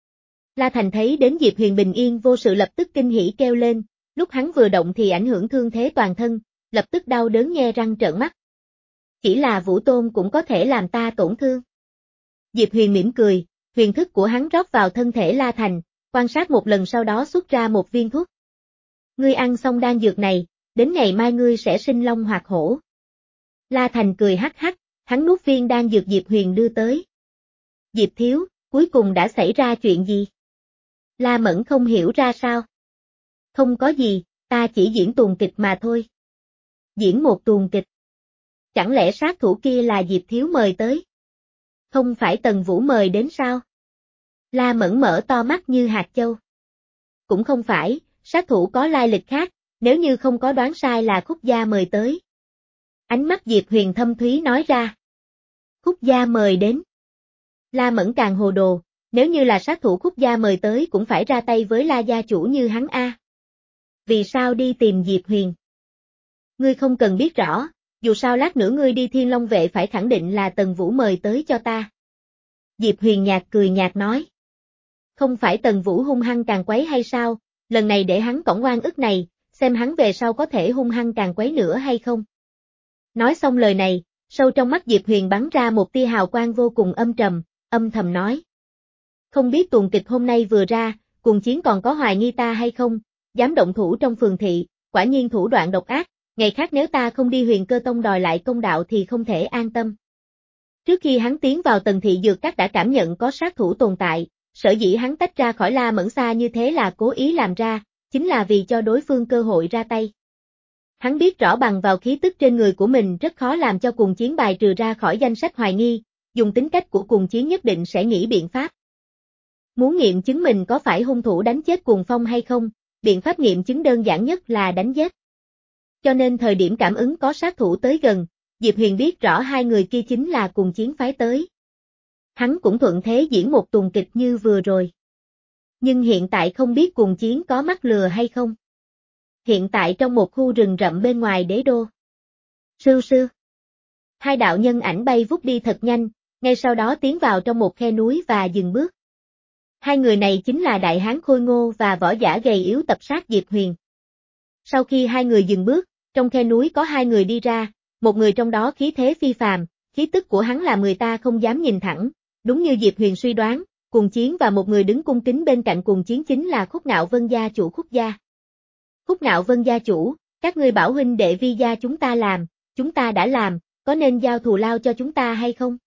Speaker 1: La Thành thấy đến Diệp Huyền bình yên vô sự lập tức kinh hỉ kêu lên, lúc hắn vừa động thì ảnh hưởng thương thế toàn thân, lập tức đau đớn nhe răng trợn mắt. Chỉ là Vũ Tôn cũng có thể làm ta tổn thương. Diệp Huyền mỉm cười, huyền thức của hắn rót vào thân thể La Thành, quan sát một lần sau đó xuất ra một viên thuốc. Ngươi ăn xong đan dược này, đến ngày mai ngươi sẽ sinh long hoạt hổ. La Thành cười hắc hắc, hắn nuốt viên đan dược Diệp Huyền đưa tới. Diệp thiếu, cuối cùng đã xảy ra chuyện gì? La Mẫn không hiểu ra sao. Không có gì, ta chỉ diễn tuồng kịch mà thôi. Diễn một tuồng kịch. Chẳng lẽ sát thủ kia là Diệp thiếu mời tới? Không phải Tần Vũ mời đến sao? La Mẫn mở to mắt như hạt châu. Cũng không phải, sát thủ có lai lịch khác, nếu như không có đoán sai là Khúc Gia mời tới. Ánh mắt Diệp Huyền thâm thúy nói ra. Khúc Gia mời đến. La Mẫn càng hồ đồ, nếu như là sát thủ Khúc Gia mời tới cũng phải ra tay với La gia chủ như hắn a. Vì sao đi tìm Diệp Huyền? Ngươi không cần biết rõ, dù sao lát nữa ngươi đi Thiên Long Vệ phải khẳng định là Tần Vũ mời tới cho ta. Diệp Huyền nhạt cười nhạt nói. Không phải Tần Vũ hung hăng càng quấy hay sao, lần này để hắn cõng oan ức này, xem hắn về sau có thể hung hăng càng quấy nữa hay không. Nói xong lời này, sâu trong mắt Diệp Huyền bắn ra một tia hào quang vô cùng âm trầm, âm thầm nói. Không biết tuồng kịch hôm nay vừa ra, Cuồng Chiến còn có hoài nghi ta hay không, dám động thủ trong phường thị, quả nhiên thủ đoạn độc ác, ngày khác nếu ta không đi Huyền Cơ Tông đòi lại công đạo thì không thể an tâm. Trước khi hắn tiến vào Tần Thị Dược Các đã cảm nhận có sát thủ tồn tại, sở dĩ hắn tách ra khỏi La Mẫn xa như thế là cố ý làm ra, chính là vì cho đối phương cơ hội ra tay. Hắn biết rõ bằng vào khí tức trên người của mình rất khó làm cho Cuồng Chiến bài trừ ra khỏi danh sách hoài nghi, dùng tính cách của Cuồng Chiến nhất định sẽ nghĩ biện pháp. Muốn nghiệm chứng mình có phải hung thủ đánh chết Cuồng Phong hay không, biện pháp nghiệm chứng đơn giản nhất là đánh giết. Cho nên thời điểm cảm ứng có sát thủ tới gần, Diệp Huyền biết rõ hai người kia chính là Cuồng Chiến phái tới. Hắn cũng thuận thế diễn một tuồng kịch như vừa rồi. Nhưng hiện tại không biết cùng chiến có mắc lừa hay không. Hiện tại trong một khu rừng rậm bên ngoài đế đô. Sưu sưu. Hai đạo nhân ảnh bay vút đi thật nhanh, ngay sau đó tiến vào trong một khe núi và dừng bước. Hai người này chính là đại hán khôi ngô và võ giả gầy yếu tập sát Diệp Huyền. Sau khi hai người dừng bước, trong khe núi có hai người đi ra, một người trong đó khí thế phi phàm, khí tức của hắn làm người ta không dám nhìn thẳng, đúng như Diệp Huyền suy đoán, Cùng Chiến và một người đứng cung kính bên cạnh Cùng Chiến chính là Khúc Ngạo Vân gia chủ Khúc gia. Khúc Ngạo Vân gia chủ, các ngươi bảo huynh đệ Vi gia chúng ta làm, chúng ta đã làm, có nên giao thù lao cho chúng ta hay không?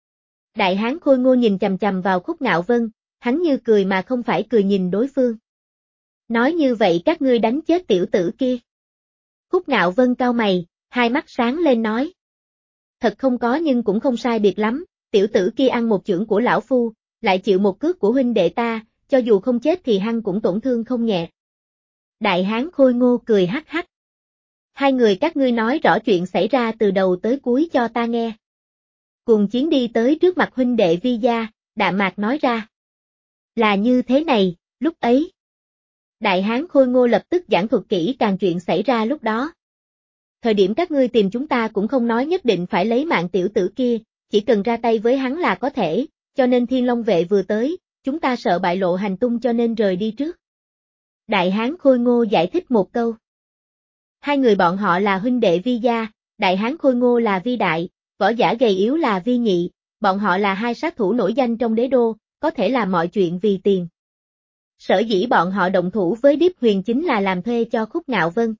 Speaker 1: Đại hán khôi ngô nhìn chằm chằm vào Khúc Ngạo Vân, hắn như cười mà không phải cười nhìn đối phương. Nói như vậy các ngươi đánh chết tiểu tử kia. Khúc Ngạo Vân cau mày, hai mắt sáng lên nói. Thật không có nhưng cũng không sai biệt lắm, tiểu tử kia ăn một chưởng của lão phu, lại chịu một cước của huynh đệ ta, cho dù không chết thì hắn cũng tổn thương không nhẹ. Đại hán khôi ngô cười hắc hắc. Hai người các ngươi nói rõ chuyện xảy ra từ đầu tới cuối cho ta nghe. Cùng Chiến đi tới trước mặt huynh đệ Vi gia, đạm mạc nói ra. Là như thế này, lúc ấy. Đại hán khôi ngô lập tức giảng thuật kỹ càng chuyện xảy ra lúc đó. Thời điểm các ngươi tìm chúng ta cũng không nói nhất định phải lấy mạng tiểu tử kia, chỉ cần ra tay với hắn là có thể, cho nên Thiên Long vệ vừa tới, chúng ta sợ bại lộ hành tung cho nên rời đi trước. Đại hán khôi ngô giải thích một câu. Hai người bọn họ là huynh đệ Vi gia, đại hán khôi ngô là Vi đại, võ giả gầy yếu là Vi nhị, bọn họ là hai sát thủ nổi danh trong đế đô, có thể làm mọi chuyện vì tiền. Sở dĩ bọn họ động thủ với Điếp Huyền chính là làm thuê cho Khúc Ngạo Vân.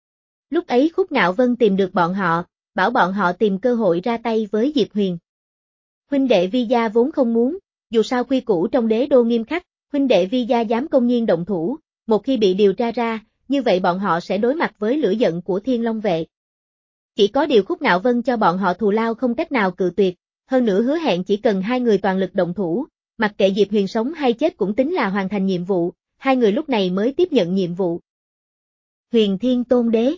Speaker 1: Lúc ấy Khúc Ngạo Vân tìm được bọn họ, bảo bọn họ tìm cơ hội ra tay với Diệp Huyền. Huynh đệ Vi gia vốn không muốn, dù sao quy củ trong đế đô nghiêm khắc, huynh đệ Vi gia dám công nhiên động thủ, một khi bị điều tra ra, như vậy bọn họ sẽ đối mặt với lửa giận của Thiên Long vệ. Chỉ có điều Khúc Ngạo Vân cho bọn họ thù lao không cách nào cự tuyệt, hơn nữa hứa hẹn chỉ cần hai người toàn lực động thủ, mặc kệ Diệp Huyền sống hay chết cũng tính là hoàn thành nhiệm vụ, hai người lúc này mới tiếp nhận nhiệm vụ. Huyền Thiên Tôn Đế.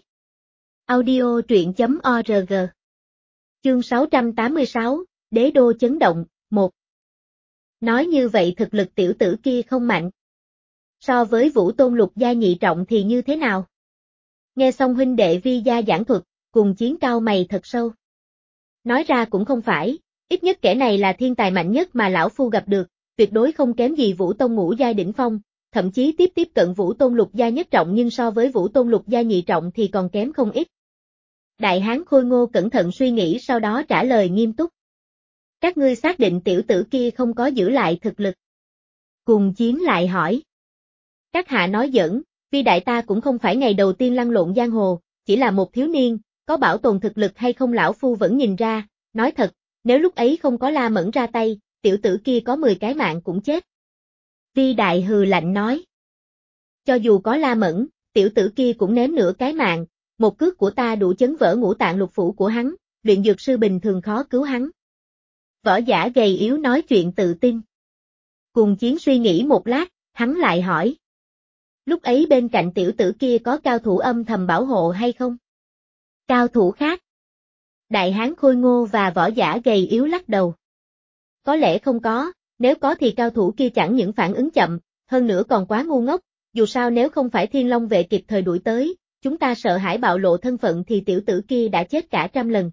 Speaker 1: Audio truyện chấm org. Chương sáu trăm tám mươi sáu, Đế đô chấn động, một. Nói như vậy thực lực tiểu tử kia không mạnh. So với Vũ Tôn lục gia nhị trọng thì như thế nào? Nghe xong huynh đệ Vi gia giảng thuật, Cùng Chiến cao mày thật sâu. Nói ra cũng không phải, ít nhất kẻ này là thiên tài mạnh nhất mà lão phu gặp được, tuyệt đối không kém gì Vũ Tôn ngũ giai đỉnh phong, thậm chí tiếp tiếp cận Vũ Tôn lục gia nhất trọng nhưng so với Vũ Tôn lục gia nhị trọng thì còn kém không ít. Đại hán khôi ngô cẩn thận suy nghĩ sau đó trả lời nghiêm túc. Các ngươi xác định tiểu tử kia không có giữ lại thực lực. Cùng Chiến lại hỏi. Các hạ nói giỡn, Vi đại ta cũng không phải ngày đầu tiên lăn lộn giang hồ, chỉ là một thiếu niên, có bảo tồn thực lực hay không lão phu vẫn nhìn ra, nói thật, nếu lúc ấy không có La Mẫn ra tay, tiểu tử kia có mười cái mạng cũng chết. Vi đại hừ lạnh nói. Cho dù có La Mẫn, tiểu tử kia cũng ném nửa cái mạng, một cước của ta đủ chấn vỡ ngũ tạng lục phủ của hắn, luyện dược sư bình thường khó cứu hắn. Võ giả gầy yếu nói chuyện tự tin. Cùng Chiến suy nghĩ một lát, hắn lại hỏi. Lúc ấy bên cạnh tiểu tử kia có cao thủ âm thầm bảo hộ hay không? Cao thủ khác. Đại hán khôi ngô và võ giả gầy yếu lắc đầu. Có lẽ không có, nếu có thì cao thủ kia chẳng những phản ứng chậm, hơn nữa còn quá ngu ngốc, dù sao nếu không phải Thiên Long vệ kịp thời đuổi tới, chúng ta sợ hãi bạo lộ thân phận thì tiểu tử kia đã chết cả trăm lần.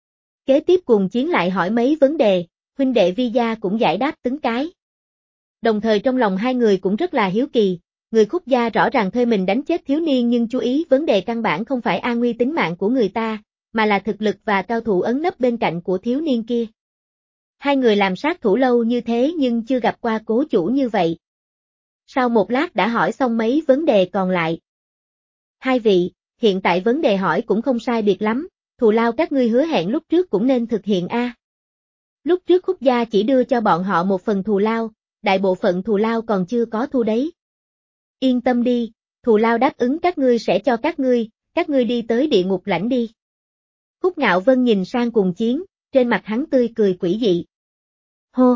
Speaker 1: Kế tiếp Cùng Chiến lại hỏi mấy vấn đề, huynh đệ Vi gia cũng giải đáp từng cái. Đồng thời trong lòng hai người cũng rất là hiếu kỳ, người Khúc gia rõ ràng thuê mình đánh chết thiếu niên nhưng chú ý vấn đề căn bản không phải an nguy tính mạng của người ta, mà là thực lực và cao thủ ẩn nấp bên cạnh của thiếu niên kia. Hai người làm sát thủ lâu như thế nhưng chưa gặp qua cố chủ như vậy. Sau một lát đã hỏi xong mấy vấn đề còn lại. Hai vị, hiện tại vấn đề hỏi cũng không sai biệt lắm, thù lao các ngươi hứa hẹn lúc trước cũng nên thực hiện a. Lúc trước Khúc gia chỉ đưa cho bọn họ một phần thù lao, đại bộ phận thù lao còn chưa có thu đấy. Yên tâm đi, thù lao đáp ứng các ngươi sẽ cho các ngươi, các ngươi đi tới địa ngục lãnh đi. Khúc Ngạo Vân nhìn sang Cùng Chiến, trên mặt hắn tươi cười quỷ dị. Hô!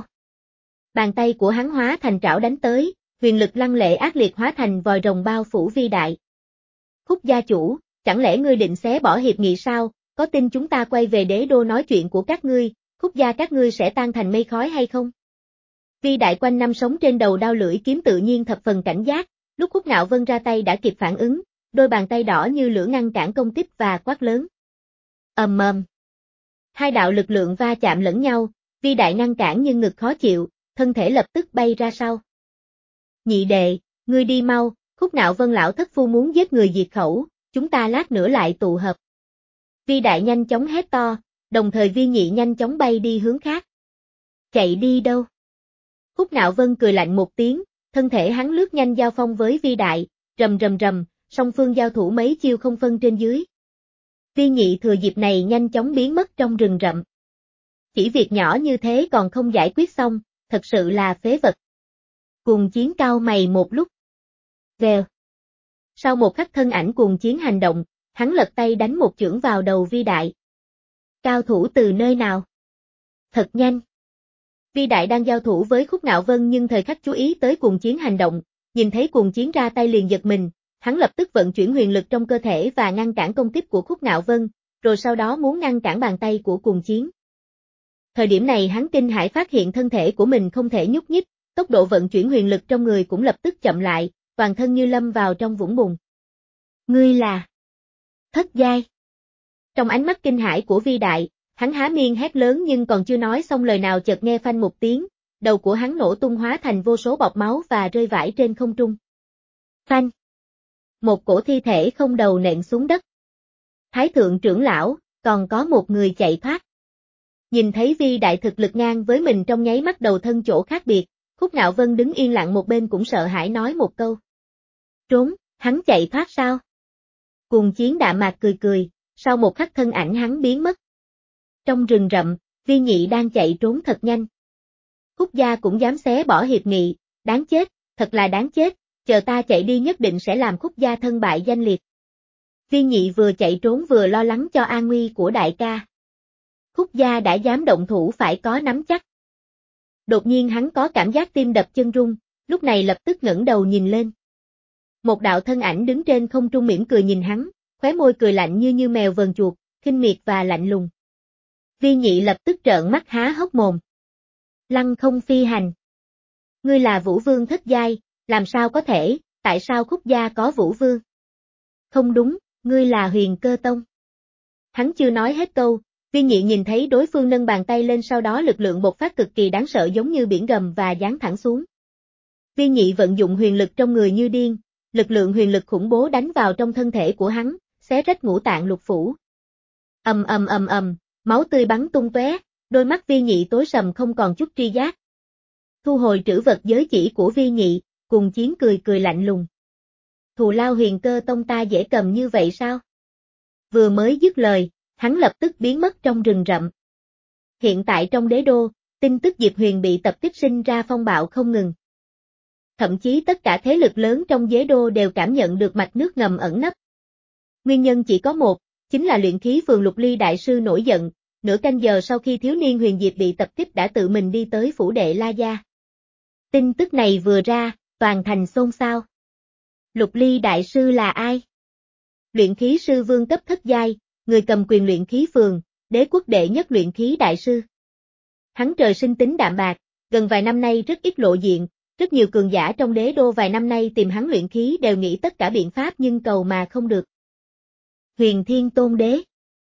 Speaker 1: Bàn tay của hắn hóa thành trảo đánh tới, huyền lực lăng lệ ác liệt hóa thành vòi rồng bao phủ Vi đại. Khúc gia chủ, chẳng lẽ ngươi định xé bỏ hiệp nghị sao, có tin chúng ta quay về đế đô nói chuyện của các ngươi, Khúc gia các ngươi sẽ tan thành mây khói hay không? Vi Đại quanh năm sống trên đầu đao lưỡi kiếm tự nhiên thập phần cảnh giác, lúc Khúc Ngạo Vân ra tay đã kịp phản ứng, đôi bàn tay đỏ như lửa ngăn cản công kích và quát lớn. Ầm ầm. Hai đạo lực lượng va chạm lẫn nhau, Vi Đại ngăn cản nhưng ngực khó chịu, thân thể lập tức bay ra sau. Nhị đệ, ngươi đi mau, Khúc Ngạo Vân lão thất phu muốn giết người diệt khẩu, chúng ta lát nữa lại tụ hợp. Vi Đại nhanh chóng hét to, đồng thời Vi Nhị nhanh chóng bay đi hướng khác. Chạy đi đâu? Khúc Ngạo Vân cười lạnh một tiếng, thân thể hắn lướt nhanh giao phong với Vi Đại, rầm rầm rầm, song phương giao thủ mấy chiêu không phân trên dưới. Vi Nhị thừa dịp này nhanh chóng biến mất trong rừng rậm. Chỉ việc nhỏ như thế còn không giải quyết xong, thật sự là phế vật. Cuồng Chiến cau mày một lúc. Vèo. Sau một khắc thân ảnh Cuồng Chiến hành động, hắn lật tay đánh một chưởng vào đầu Vi Đại. Cao thủ từ nơi nào? Thật nhanh. Vi Đại đang giao thủ với Khúc Ngạo Vân nhưng thời khắc chú ý tới Cuồng Chiến hành động, nhìn thấy Cuồng Chiến ra tay liền giật mình, hắn lập tức vận chuyển huyền lực trong cơ thể và ngăn cản công kích của Khúc Ngạo Vân, rồi sau đó muốn ngăn cản bàn tay của Cuồng Chiến. Thời điểm này hắn kinh hãi phát hiện thân thể của mình không thể nhúc nhích, tốc độ vận chuyển huyền lực trong người cũng lập tức chậm lại, toàn thân như lâm vào trong vũng bùn. Ngươi là thất giai. Trong ánh mắt kinh hãi của Vi Đại, hắn há miệng hét lớn nhưng còn chưa nói xong lời nào chợt nghe phanh một tiếng, đầu của hắn nổ tung hóa thành vô số bọt máu và rơi vãi trên không trung. Phanh. Một cổ thi thể không đầu nện xuống đất. Thái thượng trưởng lão, còn có một người chạy thoát. Nhìn thấy Vi Đại thực lực ngang với mình trong nháy mắt đầu thân chỗ khác biệt, Khúc Ngạo Vân đứng yên lặng một bên cũng sợ hãi nói một câu. Trốn, hắn chạy thoát sao? Cuồng Chiến đạm mạc cười cười, sau một khắc thân ảnh hắn biến mất. Trong rừng rậm, Vi Nhị đang chạy trốn thật nhanh. Khúc gia cũng dám xé bỏ hiệp nghị, đáng chết, thật là đáng chết, chờ ta chạy đi nhất định sẽ làm Khúc gia thân bại danh liệt. Vi Nhị vừa chạy trốn vừa lo lắng cho an nguy của đại ca. Khúc gia đã dám động thủ phải có nắm chắc. Đột nhiên hắn có cảm giác tim đập chân run, lúc này lập tức ngẩng đầu nhìn lên. Một đạo thân ảnh đứng trên không trung mỉm cười nhìn hắn, khóe môi cười lạnh như như mèo vờn chuột, khinh miệt và lạnh lùng. Vi Nhị lập tức trợn mắt há hốc mồm. Lăng Không Phi Hành. Ngươi là Vũ Vương thất giai, làm sao có thể, tại sao Khúc gia có Vũ Vương? Không đúng, ngươi là Huyền Cơ Tông. Hắn chưa nói hết câu, Vi Nhị nhìn thấy đối phương nâng bàn tay lên sau đó lực lượng bộc phát cực kỳ đáng sợ giống như biển gầm và giáng thẳng xuống. Vi Nhị vận dụng huyền lực trong người như điên, lực lượng huyền lực khủng bố đánh vào trong thân thể của hắn, xé rách ngũ tạng lục phủ. Ầm ầm ầm ầm, máu tươi bắn tung tóe, đôi mắt Vi Nhị tối sầm không còn chút tri giác. Thu hồi trữ vật giới chỉ của Vi Nhị, Cuồng Chiến cười cười lạnh lùng. Thù lao Huyền Cơ Tông ta dễ cầm như vậy sao? Vừa mới dứt lời, hắn lập tức biến mất trong rừng rậm. Hiện tại trong đế đô, tin tức Diệp Huyền bị tập kích sinh ra phong bạo không ngừng. Thậm chí tất cả thế lực lớn trong đế đô đều cảm nhận được mạch nước ngầm ẩn nấp. Nguyên nhân chỉ có một, chính là luyện khí phường Lục Ly đại sư nổi giận, nửa canh giờ sau khi thiếu niên Huyền Diệp bị tập kích đã tự mình đi tới phủ đệ La Gia. Tin tức này vừa ra, toàn thành xôn xao. Lục Ly đại sư là ai? Luyện khí sư vương cấp thất giai, người cầm quyền luyện khí phường, đế quốc đệ nhất luyện khí đại sư. Hắn trời sinh tính đạm bạc, gần vài năm nay rất ít lộ diện, rất nhiều cường giả trong đế đô vài năm nay tìm hắn luyện khí đều nghĩ tất cả biện pháp nhưng cầu mà không được. Huyền Thiên Tôn Đế.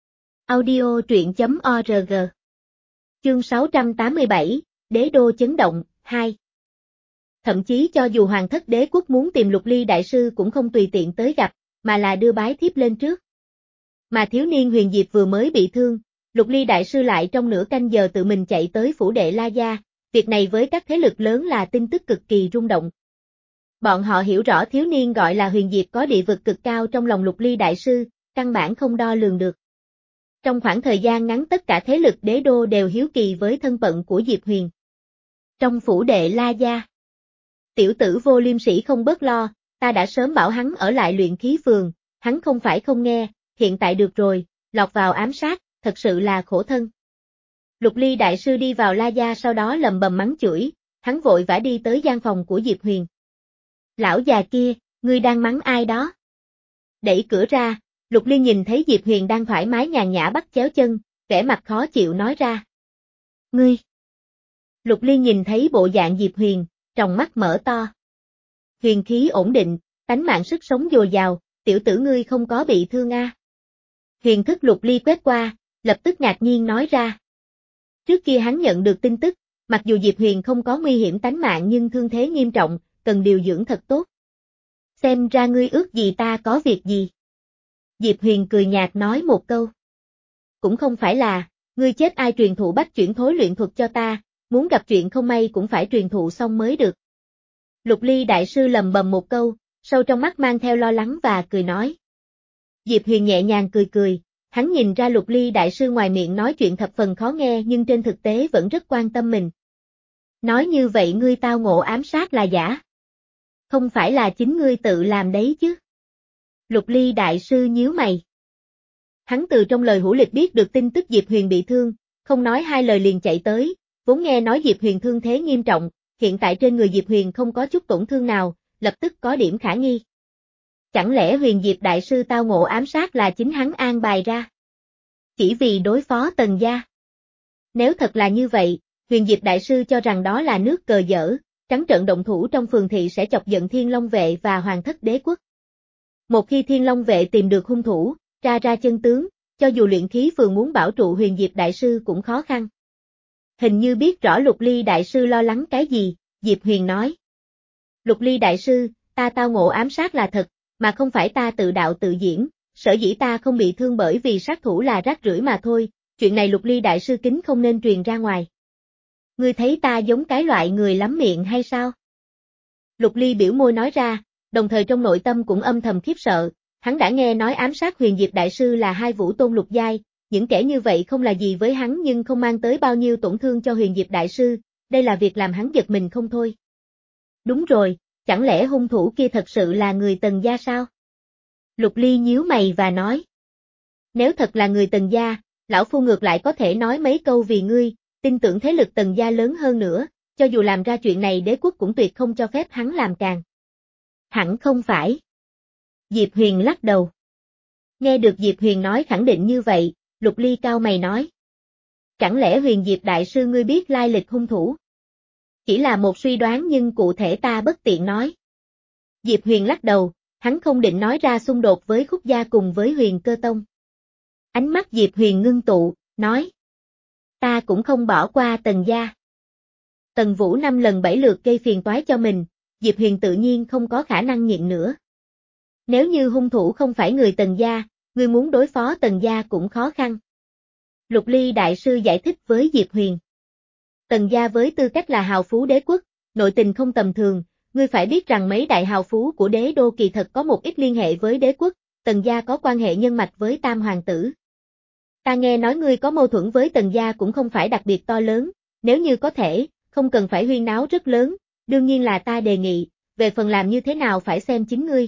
Speaker 1: Audio truyện chấm org. Chương sáu trăm tám mươi bảy, Đế đô chấn động, hai. Thậm chí cho dù hoàng thất đế quốc muốn tìm Lục Ly đại sư cũng không tùy tiện tới gặp, mà là đưa bái thiếp lên trước. Mà thiếu niên Huyền Diệp vừa mới bị thương, Lục Ly đại sư lại trong nửa canh giờ tự mình chạy tới phủ đệ La Gia, việc này với các thế lực lớn là tin tức cực kỳ rung động. Bọn họ hiểu rõ thiếu niên gọi là Huyền Diệp có địa vực cực cao trong lòng Lục Ly đại sư, căn bản không đo lường được. Trong khoảng thời gian ngắn tất cả thế lực đế đô đều hiếu kỳ với thân phận của Diệp Huyền. Trong phủ đệ La Gia, tiểu tử Vô Liêm Sỉ không bớt lo, ta đã sớm bảo hắn ở lại luyện khí phường, hắn không phải không nghe, hiện tại được rồi, lọt vào ám sát, thật sự là khổ thân. Lục Ly đại sư đi vào La Gia sau đó lầm bầm mắng chửi, hắn vội vã đi tới gian phòng của Diệp Huyền. Lão già kia, ngươi đang mắng ai đó? Đẩy cửa ra, Lục Ly nhìn thấy Diệp Huyền đang thoải mái nhàn nhã bắt chéo chân, vẻ mặt khó chịu nói ra. Ngươi! Lục Ly nhìn thấy bộ dạng Diệp Huyền, tròng mắt mở to. Huyền khí ổn định, tánh mạng sức sống dồi dào, tiểu tử ngươi không có bị thương a? À? Huyền thức Lục Ly quét qua, lập tức ngạc nhiên nói ra. Trước kia hắn nhận được tin tức, mặc dù Diệp Huyền không có nguy hiểm tánh mạng nhưng thương thế nghiêm trọng, cần điều dưỡng thật tốt. Xem ra ngươi ước gì ta có việc gì. Diệp Huyền cười nhạt nói một câu. Cũng không phải là, ngươi chết ai truyền thụ bách chuyển thối luyện thuật cho ta, muốn gặp chuyện không may cũng phải truyền thụ xong mới được. Lục Ly đại sư lầm bầm một câu, sâu trong mắt mang theo lo lắng và cười nói. Diệp Huyền nhẹ nhàng cười cười, hắn nhìn ra Lục Ly đại sư ngoài miệng nói chuyện thập phần khó nghe nhưng trên thực tế vẫn rất quan tâm mình. Nói như vậy ngươi tao ngộ ám sát là giả. Không phải là chính ngươi tự làm đấy chứ. Lục Ly đại sư nhíu mày. Hắn từ trong lời hữu lịch biết được tin tức Diệp Huyền bị thương, không nói hai lời liền chạy tới, vốn nghe nói Diệp Huyền thương thế nghiêm trọng, hiện tại trên người Diệp Huyền không có chút tổn thương nào, lập tức có điểm khả nghi. Chẳng lẽ Huyền Diệp đại sư tao ngộ ám sát là chính hắn an bài ra? Chỉ vì đối phó Tần gia. Nếu thật là như vậy, Huyền Diệp đại sư cho rằng đó là nước cờ dở, trắng trợn động thủ trong phường thị sẽ chọc giận Thiên Long vệ và Hoàng thất đế quốc. Một khi Thiên Long vệ tìm được hung thủ, tra ra chân tướng, cho dù luyện khí phường muốn bảo trụ Huyền Diệp đại sư cũng khó khăn. Hình như biết rõ Lục Ly đại sư lo lắng cái gì, Diệp Huyền nói. Lục Ly đại sư, ta tao ngộ ám sát là thật, mà không phải ta tự đạo tự diễn, sở dĩ ta không bị thương bởi vì sát thủ là rác rưởi mà thôi, chuyện này Lục Ly đại sư kính không nên truyền ra ngoài. Ngươi thấy ta giống cái loại người lắm miệng hay sao? Lục Ly biểu môi nói ra, đồng thời trong nội tâm cũng âm thầm khiếp sợ, hắn đã nghe nói ám sát Huyền Diệp đại sư là hai vũ tôn lục giai, những kẻ như vậy không là gì với hắn nhưng không mang tới bao nhiêu tổn thương cho Huyền Diệp đại sư, đây là việc làm hắn giật mình không thôi. Đúng rồi, chẳng lẽ hung thủ kia thật sự là người Tần gia sao? Lục Ly nhíu mày và nói. Nếu thật là người Tần gia, lão phu ngược lại có thể nói mấy câu vì ngươi, tin tưởng thế lực Tần gia lớn hơn nữa, cho dù làm ra chuyện này đế quốc cũng tuyệt không cho phép hắn làm càng. Hẳn không phải. Diệp Huyền lắc đầu. Nghe được Diệp Huyền nói khẳng định như vậy, Lục Ly cao mày nói. Chẳng lẽ Huyền Diệp đại sư ngươi biết lai lịch hung thủ? Chỉ là một suy đoán nhưng cụ thể ta bất tiện nói. Diệp Huyền lắc đầu, hắn không định nói ra xung đột với Khúc gia cùng với Huyền Cơ Tông. Ánh mắt Diệp Huyền ngưng tụ, nói. Ta cũng không bỏ qua Tần gia. Tần Vũ năm lần bảy lượt gây phiền toái cho mình, Diệp Huyền tự nhiên không có khả năng nhịn nữa. Nếu như hung thủ không phải người Tần gia, ngươi muốn đối phó Tần gia cũng khó khăn. Lục Ly đại sư giải thích với Diệp Huyền. Tần gia với tư cách là hào phú đế quốc, nội tình không tầm thường, ngươi phải biết rằng mấy đại hào phú của đế đô kỳ thật có một ít liên hệ với đế quốc, Tần gia có quan hệ nhân mạch với Tam hoàng tử. Ta nghe nói ngươi có mâu thuẫn với Tần gia cũng không phải đặc biệt to lớn, nếu như có thể, không cần phải huyên náo rất lớn, đương nhiên là ta đề nghị, về phần làm như thế nào phải xem chính ngươi.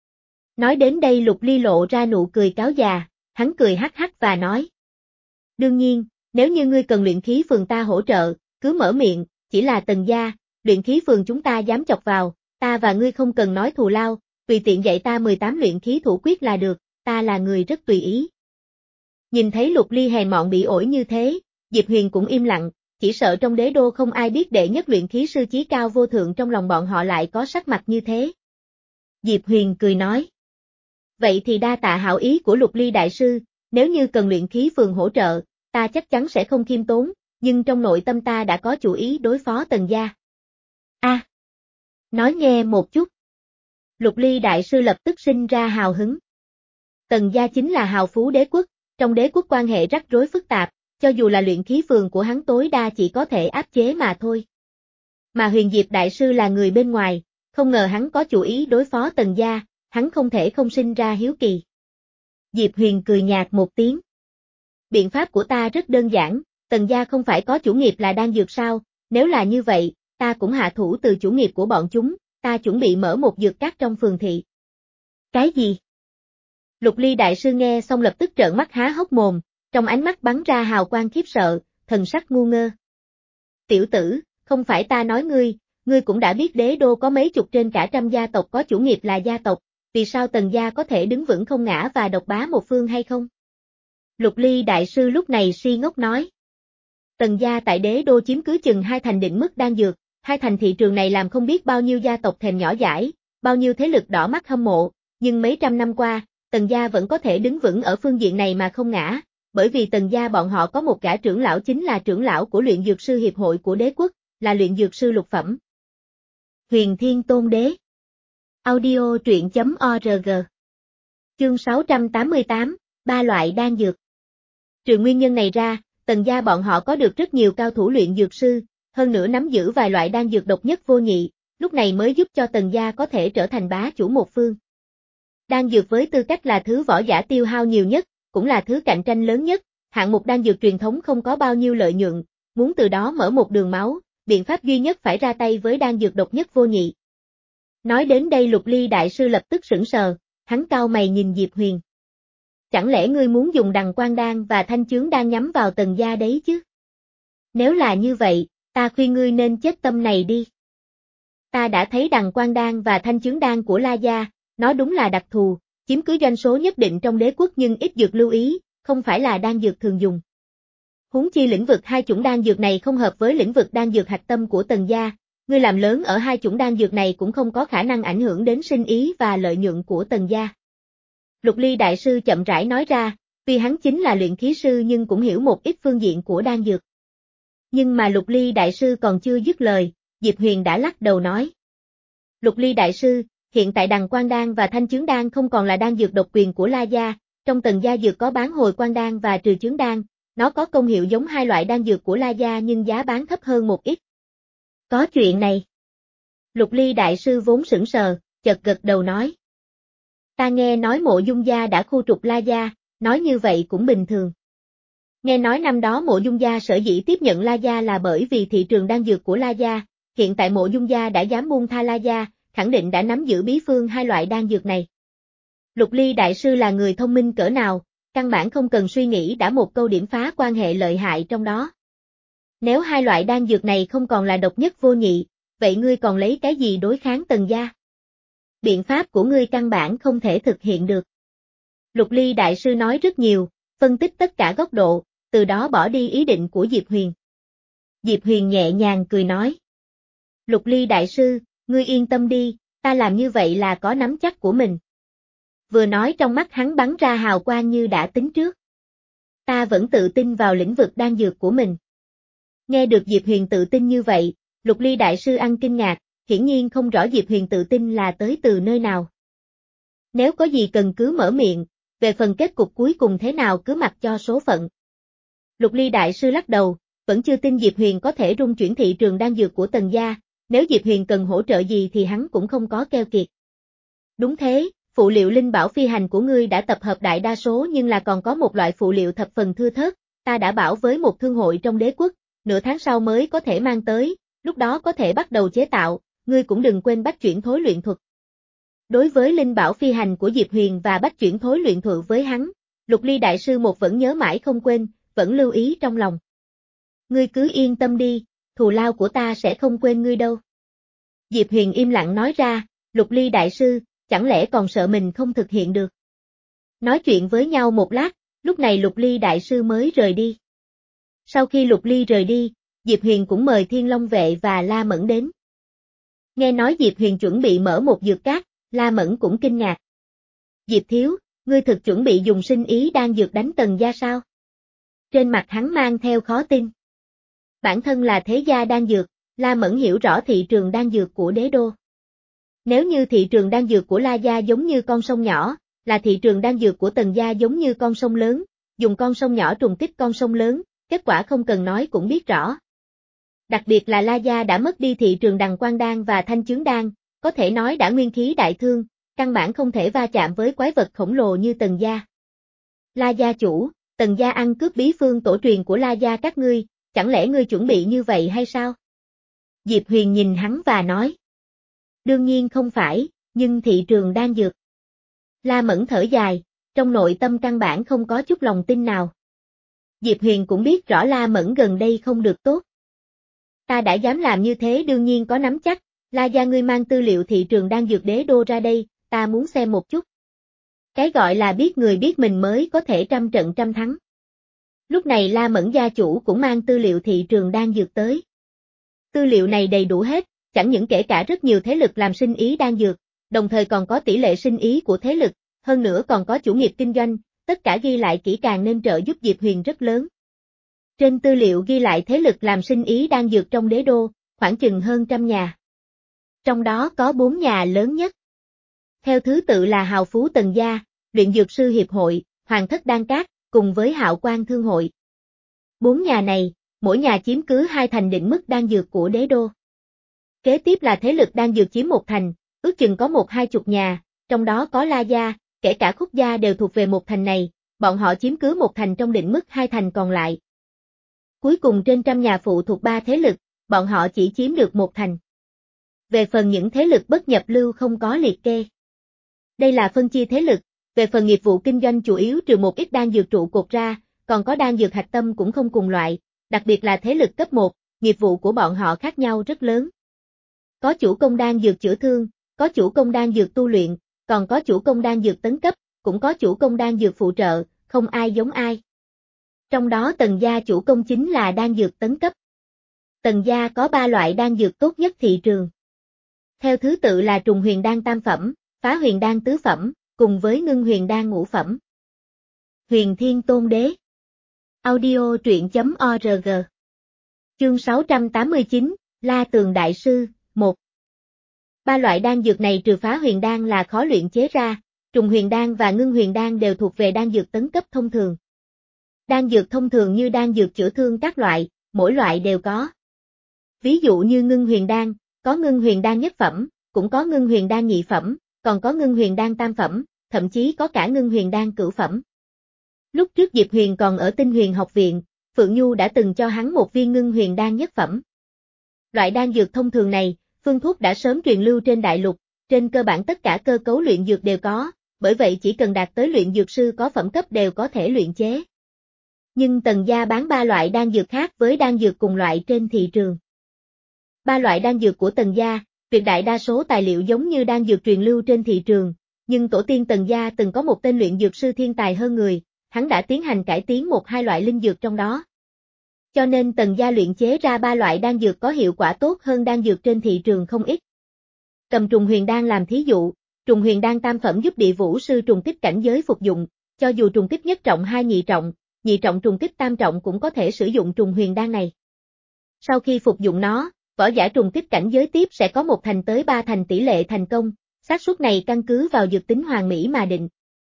Speaker 1: Nói đến đây Lục Ly lộ ra nụ cười cáo già, hắn cười hắc hắc và nói. Đương nhiên, nếu như ngươi cần luyện khí phường ta hỗ trợ, cứ mở miệng, chỉ là Tần gia, luyện khí phường chúng ta dám chọc vào, ta và ngươi không cần nói thù lao, tùy tiện dạy ta mười tám luyện khí thủ quyết là được, ta là người rất tùy ý. Nhìn thấy Lục Ly hèn mọn bị ổi như thế, Diệp Huyền cũng im lặng, chỉ sợ trong đế đô không ai biết đệ nhất luyện khí sư chí cao vô thượng trong lòng bọn họ lại có sắc mặt như thế. Diệp Huyền cười nói. Vậy thì đa tạ hảo ý của Lục Ly đại sư, nếu như cần luyện khí phường hỗ trợ, ta chắc chắn sẽ không khiêm tốn, nhưng trong nội tâm ta đã có chủ ý đối phó Tần gia. A, à, nói nghe một chút. Lục Ly đại sư lập tức sinh ra hào hứng. Tần gia chính là hào phú đế quốc, trong đế quốc quan hệ rắc rối phức tạp, cho dù là luyện khí phường của hắn tối đa chỉ có thể áp chế mà thôi. Mà Huyền Diệp đại sư là người bên ngoài, không ngờ hắn có chủ ý đối phó Tần gia, hắn không thể không sinh ra hiếu kỳ. Diệp Huyền cười nhạt một tiếng. Biện pháp của ta rất đơn giản, Tần gia không phải có chủ nghiệp là đan dược sao, nếu là như vậy, ta cũng hạ thủ từ chủ nghiệp của bọn chúng, ta chuẩn bị mở một dược các trong phường thị. Cái gì? Lục Ly đại sư nghe xong lập tức trợn mắt há hốc mồm, trong ánh mắt bắn ra hào quang khiếp sợ, thần sắc ngu ngơ. Tiểu tử, không phải ta nói ngươi, ngươi cũng đã biết đế đô có mấy chục trên cả trăm gia tộc có chủ nghiệp là gia tộc, vì sao Tần gia có thể đứng vững không ngã và độc bá một phương hay không? Lục Ly đại sư lúc này si ngốc nói. Tần gia tại đế đô chiếm cứ chừng hai thành định mức đan dược, hai thành thị trường này làm không biết bao nhiêu gia tộc thèm nhỏ dãi, bao nhiêu thế lực đỏ mắt hâm mộ, nhưng mấy trăm năm qua, Tần gia vẫn có thể đứng vững ở phương diện này mà không ngã, bởi vì Tần gia bọn họ có một gã trưởng lão chính là trưởng lão của luyện dược sư hiệp hội của đế quốc, là luyện dược sư lục phẩm. Huyền Thiên Tôn Đế. Audio truyện chấm org. Chương sáu trăm tám mươi tám, ba loại đan dược. Trừ nguyên nhân này ra, Tần gia bọn họ có được rất nhiều cao thủ luyện dược sư, hơn nữa nắm giữ vài loại đan dược độc nhất vô nhị, lúc này mới giúp cho Tần gia có thể trở thành bá chủ một phương. Đan dược với tư cách là thứ võ giả tiêu hao nhiều nhất, cũng là thứ cạnh tranh lớn nhất, hạng mục đan dược truyền thống không có bao nhiêu lợi nhuận, muốn từ đó mở một đường máu, biện pháp duy nhất phải ra tay với đan dược độc nhất vô nhị. Nói đến đây Lục Ly đại sư lập tức sững sờ, hắn cau mày nhìn Diệp Huyền. Chẳng lẽ ngươi muốn dùng đằng quang đan và thanh chướng đan nhắm vào Tần gia đấy chứ? Nếu là như vậy, ta khuyên ngươi nên chết tâm này đi. Ta đã thấy đằng quang đan và thanh chướng đan của La gia, nó đúng là đặc thù, chiếm cứ doanh số nhất định trong đế quốc nhưng ít dược lưu ý, không phải là đan dược thường dùng. Huống chi lĩnh vực hai chủng đan dược này không hợp với lĩnh vực đan dược hạch tâm của Tần gia, ngươi làm lớn ở hai chủng đan dược này cũng không có khả năng ảnh hưởng đến sinh ý và lợi nhuận của Tần gia. Lục Ly đại sư chậm rãi nói ra, tuy hắn chính là luyện khí sư nhưng cũng hiểu một ít phương diện của đan dược. Nhưng mà Lục Ly đại sư còn chưa dứt lời, Diệp Huyền đã lắc đầu nói. Lục Ly đại sư, hiện tại đằng quang đan và thanh chướng đan không còn là đan dược độc quyền của La gia, trong Tần gia dược có bán hồi quang đan và trừ chướng đan, nó có công hiệu giống hai loại đan dược của La gia nhưng giá bán thấp hơn một ít. Có chuyện này. Lục Ly đại sư vốn sững sờ, chợt gật đầu nói. Ta nghe nói Mộ Dung gia đã khu trục La gia, nói như vậy cũng bình thường. Nghe nói năm đó Mộ Dung gia sở dĩ tiếp nhận La gia là bởi vì thị trường đan dược của La gia, hiện tại Mộ Dung gia đã dám buông tha La gia, khẳng định đã nắm giữ bí phương hai loại đan dược này. Lục Ly đại sư là người thông minh cỡ nào, căn bản không cần suy nghĩ đã một câu điểm phá quan hệ lợi hại trong đó. Nếu hai loại đan dược này không còn là độc nhất vô nhị, vậy ngươi còn lấy cái gì đối kháng Tần gia? Biện pháp của ngươi căn bản không thể thực hiện được. Lục Ly đại sư nói rất nhiều, phân tích tất cả góc độ, từ đó bỏ đi ý định của Diệp Huyền. Diệp Huyền nhẹ nhàng cười nói. Lục Ly đại sư, ngươi yên tâm đi, ta làm như vậy là có nắm chắc của mình. Vừa nói trong mắt hắn bắn ra hào quang như đã tính trước. Ta vẫn tự tin vào lĩnh vực đan dược của mình. Nghe được Diệp Huyền tự tin như vậy, Lục Ly đại sư ăn kinh ngạc, hiển nhiên không rõ Diệp Huyền tự tin là tới từ nơi nào. Nếu có gì cần cứ mở miệng, về phần kết cục cuối cùng thế nào cứ mặc cho số phận. Lục Ly đại sư lắc đầu, vẫn chưa tin Diệp Huyền có thể rung chuyển thị trường đan dược của Tần gia, nếu Diệp Huyền cần hỗ trợ gì thì hắn cũng không có keo kiệt. Đúng thế, phụ liệu linh bảo phi hành của ngươi đã tập hợp đại đa số nhưng là còn có một loại phụ liệu thập phần thưa thớt, ta đã bảo với một thương hội trong đế quốc, nửa tháng sau mới có thể mang tới, lúc đó có thể bắt đầu chế tạo, ngươi cũng đừng quên bách chuyển thối luyện thuật. Đối với linh bảo phi hành của Diệp Huyền và bách chuyển thối luyện thuật với hắn, Lục Ly đại sư một vẫn nhớ mãi không quên, vẫn lưu ý trong lòng. Ngươi cứ yên tâm đi, thù lao của ta sẽ không quên ngươi đâu. Diệp Huyền im lặng nói ra, Lục Ly đại sư, chẳng lẽ còn sợ mình không thực hiện được. Nói chuyện với nhau một lát, lúc này Lục Ly đại sư mới rời đi. Sau khi Lục Ly rời đi, Diệp Huyền cũng mời Thiên Long vệ và La Mẫn đến. Nghe nói Diệp Huyền chuẩn bị mở một dược cát, La Mẫn cũng kinh ngạc. Diệp thiếu, ngươi thực chuẩn bị dùng sinh ý đan dược đánh Tần gia sao? Trên mặt hắn mang theo khó tin. Bản thân là thế gia đan dược, La Mẫn hiểu rõ thị trường đan dược của đế đô. Nếu như thị trường đan dược của La gia giống như con sông nhỏ, là thị trường đan dược của Tần gia giống như con sông lớn, dùng con sông nhỏ trùng kích con sông lớn, kết quả không cần nói cũng biết rõ. Đặc biệt là La gia đã mất đi thị trường đằng quang đan và thanh chướng đan, có thể nói đã nguyên khí đại thương, căn bản không thể va chạm với quái vật khổng lồ như Tần gia. La gia chủ, Tần gia ăn cướp bí phương tổ truyền của La gia các ngươi, chẳng lẽ ngươi chuẩn bị như vậy hay sao? Diệp Huyền nhìn hắn và nói. Đương nhiên không phải, nhưng thị trường đan dược. La Mẫn thở dài, trong nội tâm căn bản không có chút lòng tin nào. Diệp Huyền cũng biết rõ La Mẫn gần đây không được tốt. Ta đã dám làm như thế đương nhiên có nắm chắc, La gia ngươi mang tư liệu thị trường đan dược đế đô ra đây, ta muốn xem một chút. Cái gọi là biết người biết mình mới có thể trăm trận trăm thắng. Lúc này La Mẫn gia chủ cũng mang tư liệu thị trường đan dược tới. Tư liệu này đầy đủ hết, chẳng những kể cả rất nhiều thế lực làm sinh ý đan dược, đồng thời còn có tỷ lệ sinh ý của thế lực, hơn nữa còn có chủ nghiệp kinh doanh, tất cả ghi lại kỹ càng nên trợ giúp Diệp Huyền rất lớn. Trên tư liệu ghi lại thế lực làm sinh ý đan dược trong đế đô, khoảng chừng hơn trăm nhà. Trong đó có bốn nhà lớn nhất. Theo thứ tự là Hào Phú Tần Gia, Luyện Dược Sư Hiệp hội, Hoàng Thất Đan Cát, cùng với Hạo Quang Thương hội. Bốn nhà này, mỗi nhà chiếm cứ hai thành định mức đan dược của đế đô. Kế tiếp là thế lực đan dược chiếm một thành, ước chừng có một hai chục nhà, trong đó có La Gia, kể cả Khúc Gia đều thuộc về một thành này, bọn họ chiếm cứ một thành trong định mức hai thành còn lại. Cuối cùng trên trăm nhà phụ thuộc ba thế lực, bọn họ chỉ chiếm được một thành. Về phần những thế lực bất nhập lưu không có liệt kê. Đây là phân chia thế lực, về phần nghiệp vụ kinh doanh chủ yếu trừ một ít đan dược trụ cột ra, còn có đan dược hạch tâm cũng không cùng loại, đặc biệt là thế lực cấp một, nghiệp vụ của bọn họ khác nhau rất lớn. Có chủ công đan dược chữa thương, có chủ công đan dược tu luyện, còn có chủ công đan dược tấn cấp, cũng có chủ công đan dược phụ trợ, không ai giống ai. Trong đó Tần gia chủ công chính là đan dược tấn cấp. Tần gia có ba loại đan dược tốt nhất thị trường. Theo thứ tự là trùng huyền đan tam phẩm, phá huyền đan tứ phẩm, cùng với ngưng huyền đan ngũ phẩm. Huyền Thiên Tôn Đế. Audio truyện chấm org. Chương sáu trăm tám mươi chín, La Tường Đại Sư, một. Ba loại đan dược này trừ phá huyền đan là khó luyện chế ra, trùng huyền đan và ngưng huyền đan đều thuộc về đan dược tấn cấp thông thường. Đan dược thông thường như đan dược chữa thương các loại, mỗi loại đều có. Ví dụ như ngưng huyền đan, có ngưng huyền đan nhất phẩm, cũng có ngưng huyền đan nhị phẩm, còn có ngưng huyền đan tam phẩm, thậm chí có cả ngưng huyền đan cửu phẩm. Lúc trước Diệp Huyền còn ở Tinh Huyền học viện, Phượng Nhu đã từng cho hắn một viên ngưng huyền đan nhất phẩm. Loại đan dược thông thường này, phương thuốc đã sớm truyền lưu trên đại lục, trên cơ bản tất cả cơ cấu luyện dược đều có, bởi vậy chỉ cần đạt tới luyện dược sư có phẩm cấp đều có thể luyện chế. Nhưng Tần gia bán ba loại đan dược khác với đan dược cùng loại trên thị trường. Ba loại đan dược của Tần gia, tuyệt đại đa số tài liệu giống như đan dược truyền lưu trên thị trường, nhưng tổ tiên Tần gia từng có một tên luyện dược sư thiên tài hơn người, hắn đã tiến hành cải tiến một hai loại linh dược trong đó. Cho nên Tần gia luyện chế ra ba loại đan dược có hiệu quả tốt hơn đan dược trên thị trường không ít. Cầm trùng huyền đan làm thí dụ, trùng huyền đan tam phẩm giúp địa vũ sư trùng kích cảnh giới phục dụng, cho dù trùng kích nhất trọng hai nhị trọng, nhị trọng trùng kích tam trọng cũng có thể sử dụng trùng huyền đan này. Sau khi phục dụng nó, võ giả trùng kích cảnh giới tiếp sẽ có một thành tới ba thành tỷ lệ thành công, xác suất này căn cứ vào dược tính hoàn mỹ mà định.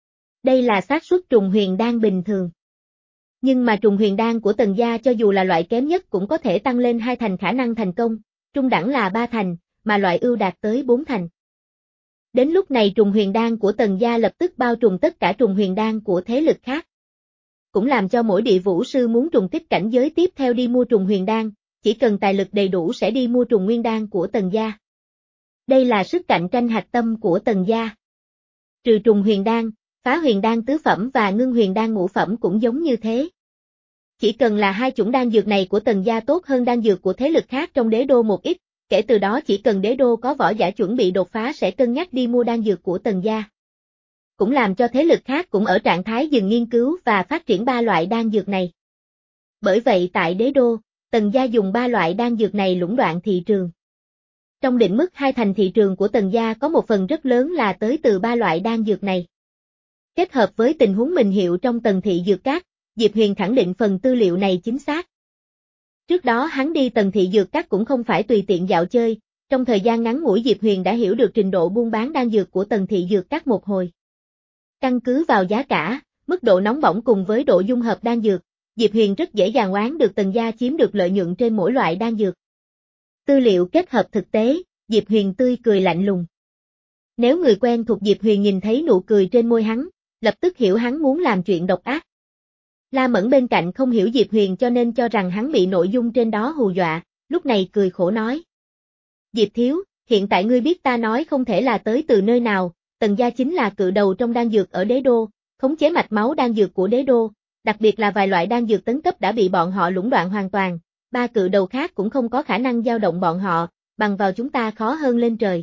Speaker 1: Đây là xác suất trùng huyền đan bình thường. Nhưng mà trùng huyền đan của Tần gia cho dù là loại kém nhất cũng có thể tăng lên hai thành khả năng thành công, trung đẳng là ba thành, mà loại ưu đạt tới bốn thành. Đến lúc này trùng huyền đan của Tần gia lập tức bao trùm tất cả trùng huyền đan của thế lực khác. Cũng làm cho mỗi địa vũ sư muốn trùng kích cảnh giới tiếp theo đi mua trùng huyền đan, chỉ cần tài lực đầy đủ sẽ đi mua trùng nguyên đan của Tần gia. Đây là sức cạnh tranh hạch tâm của Tần gia. Trừ trùng huyền đan, phá huyền đan tứ phẩm và ngưng huyền đan ngũ phẩm cũng giống như thế. Chỉ cần là hai chủng đan dược này của Tần gia tốt hơn đan dược của thế lực khác trong đế đô một ít, kể từ đó chỉ cần đế đô có võ giả chuẩn bị đột phá sẽ cân nhắc đi mua đan dược của Tần gia. Cũng làm cho thế lực khác cũng ở trạng thái dừng nghiên cứu và phát triển ba loại đan dược này. Bởi vậy tại đế đô, Tần gia dùng ba loại đan dược này lũng đoạn thị trường. Trong định mức hai thành thị trường của Tần gia có một phần rất lớn là tới từ ba loại đan dược này. Kết hợp với tình huống mình hiệu trong Tần thị dược các, Diệp Huyền khẳng định phần tư liệu này chính xác. Trước đó hắn đi Tần thị dược các cũng không phải tùy tiện dạo chơi, trong thời gian ngắn ngủi Diệp Huyền đã hiểu được trình độ buôn bán đan dược của Tần thị dược các một hồi. Căn cứ vào giá cả, mức độ nóng bỏng cùng với độ dung hợp đan dược, Diệp Huyền rất dễ dàng đoán được Tần gia chiếm được lợi nhuận trên mỗi loại đan dược. Tư liệu kết hợp thực tế, Diệp Huyền tươi cười lạnh lùng. Nếu người quen thuộc Diệp Huyền nhìn thấy nụ cười trên môi hắn, lập tức hiểu hắn muốn làm chuyện độc ác. La Mẫn bên cạnh không hiểu Diệp Huyền cho nên cho rằng hắn bị nội dung trên đó hù dọa, lúc này cười khổ nói. Diệp thiếu, hiện tại ngươi biết ta nói không thể là tới từ nơi nào, Tần gia chính là cự đầu trong đan dược ở đế đô, khống chế mạch máu đan dược của đế đô, đặc biệt là vài loại đan dược tấn cấp đã bị bọn họ lũng đoạn hoàn toàn, ba cự đầu khác cũng không có khả năng dao động bọn họ, bằng vào chúng ta khó hơn lên trời.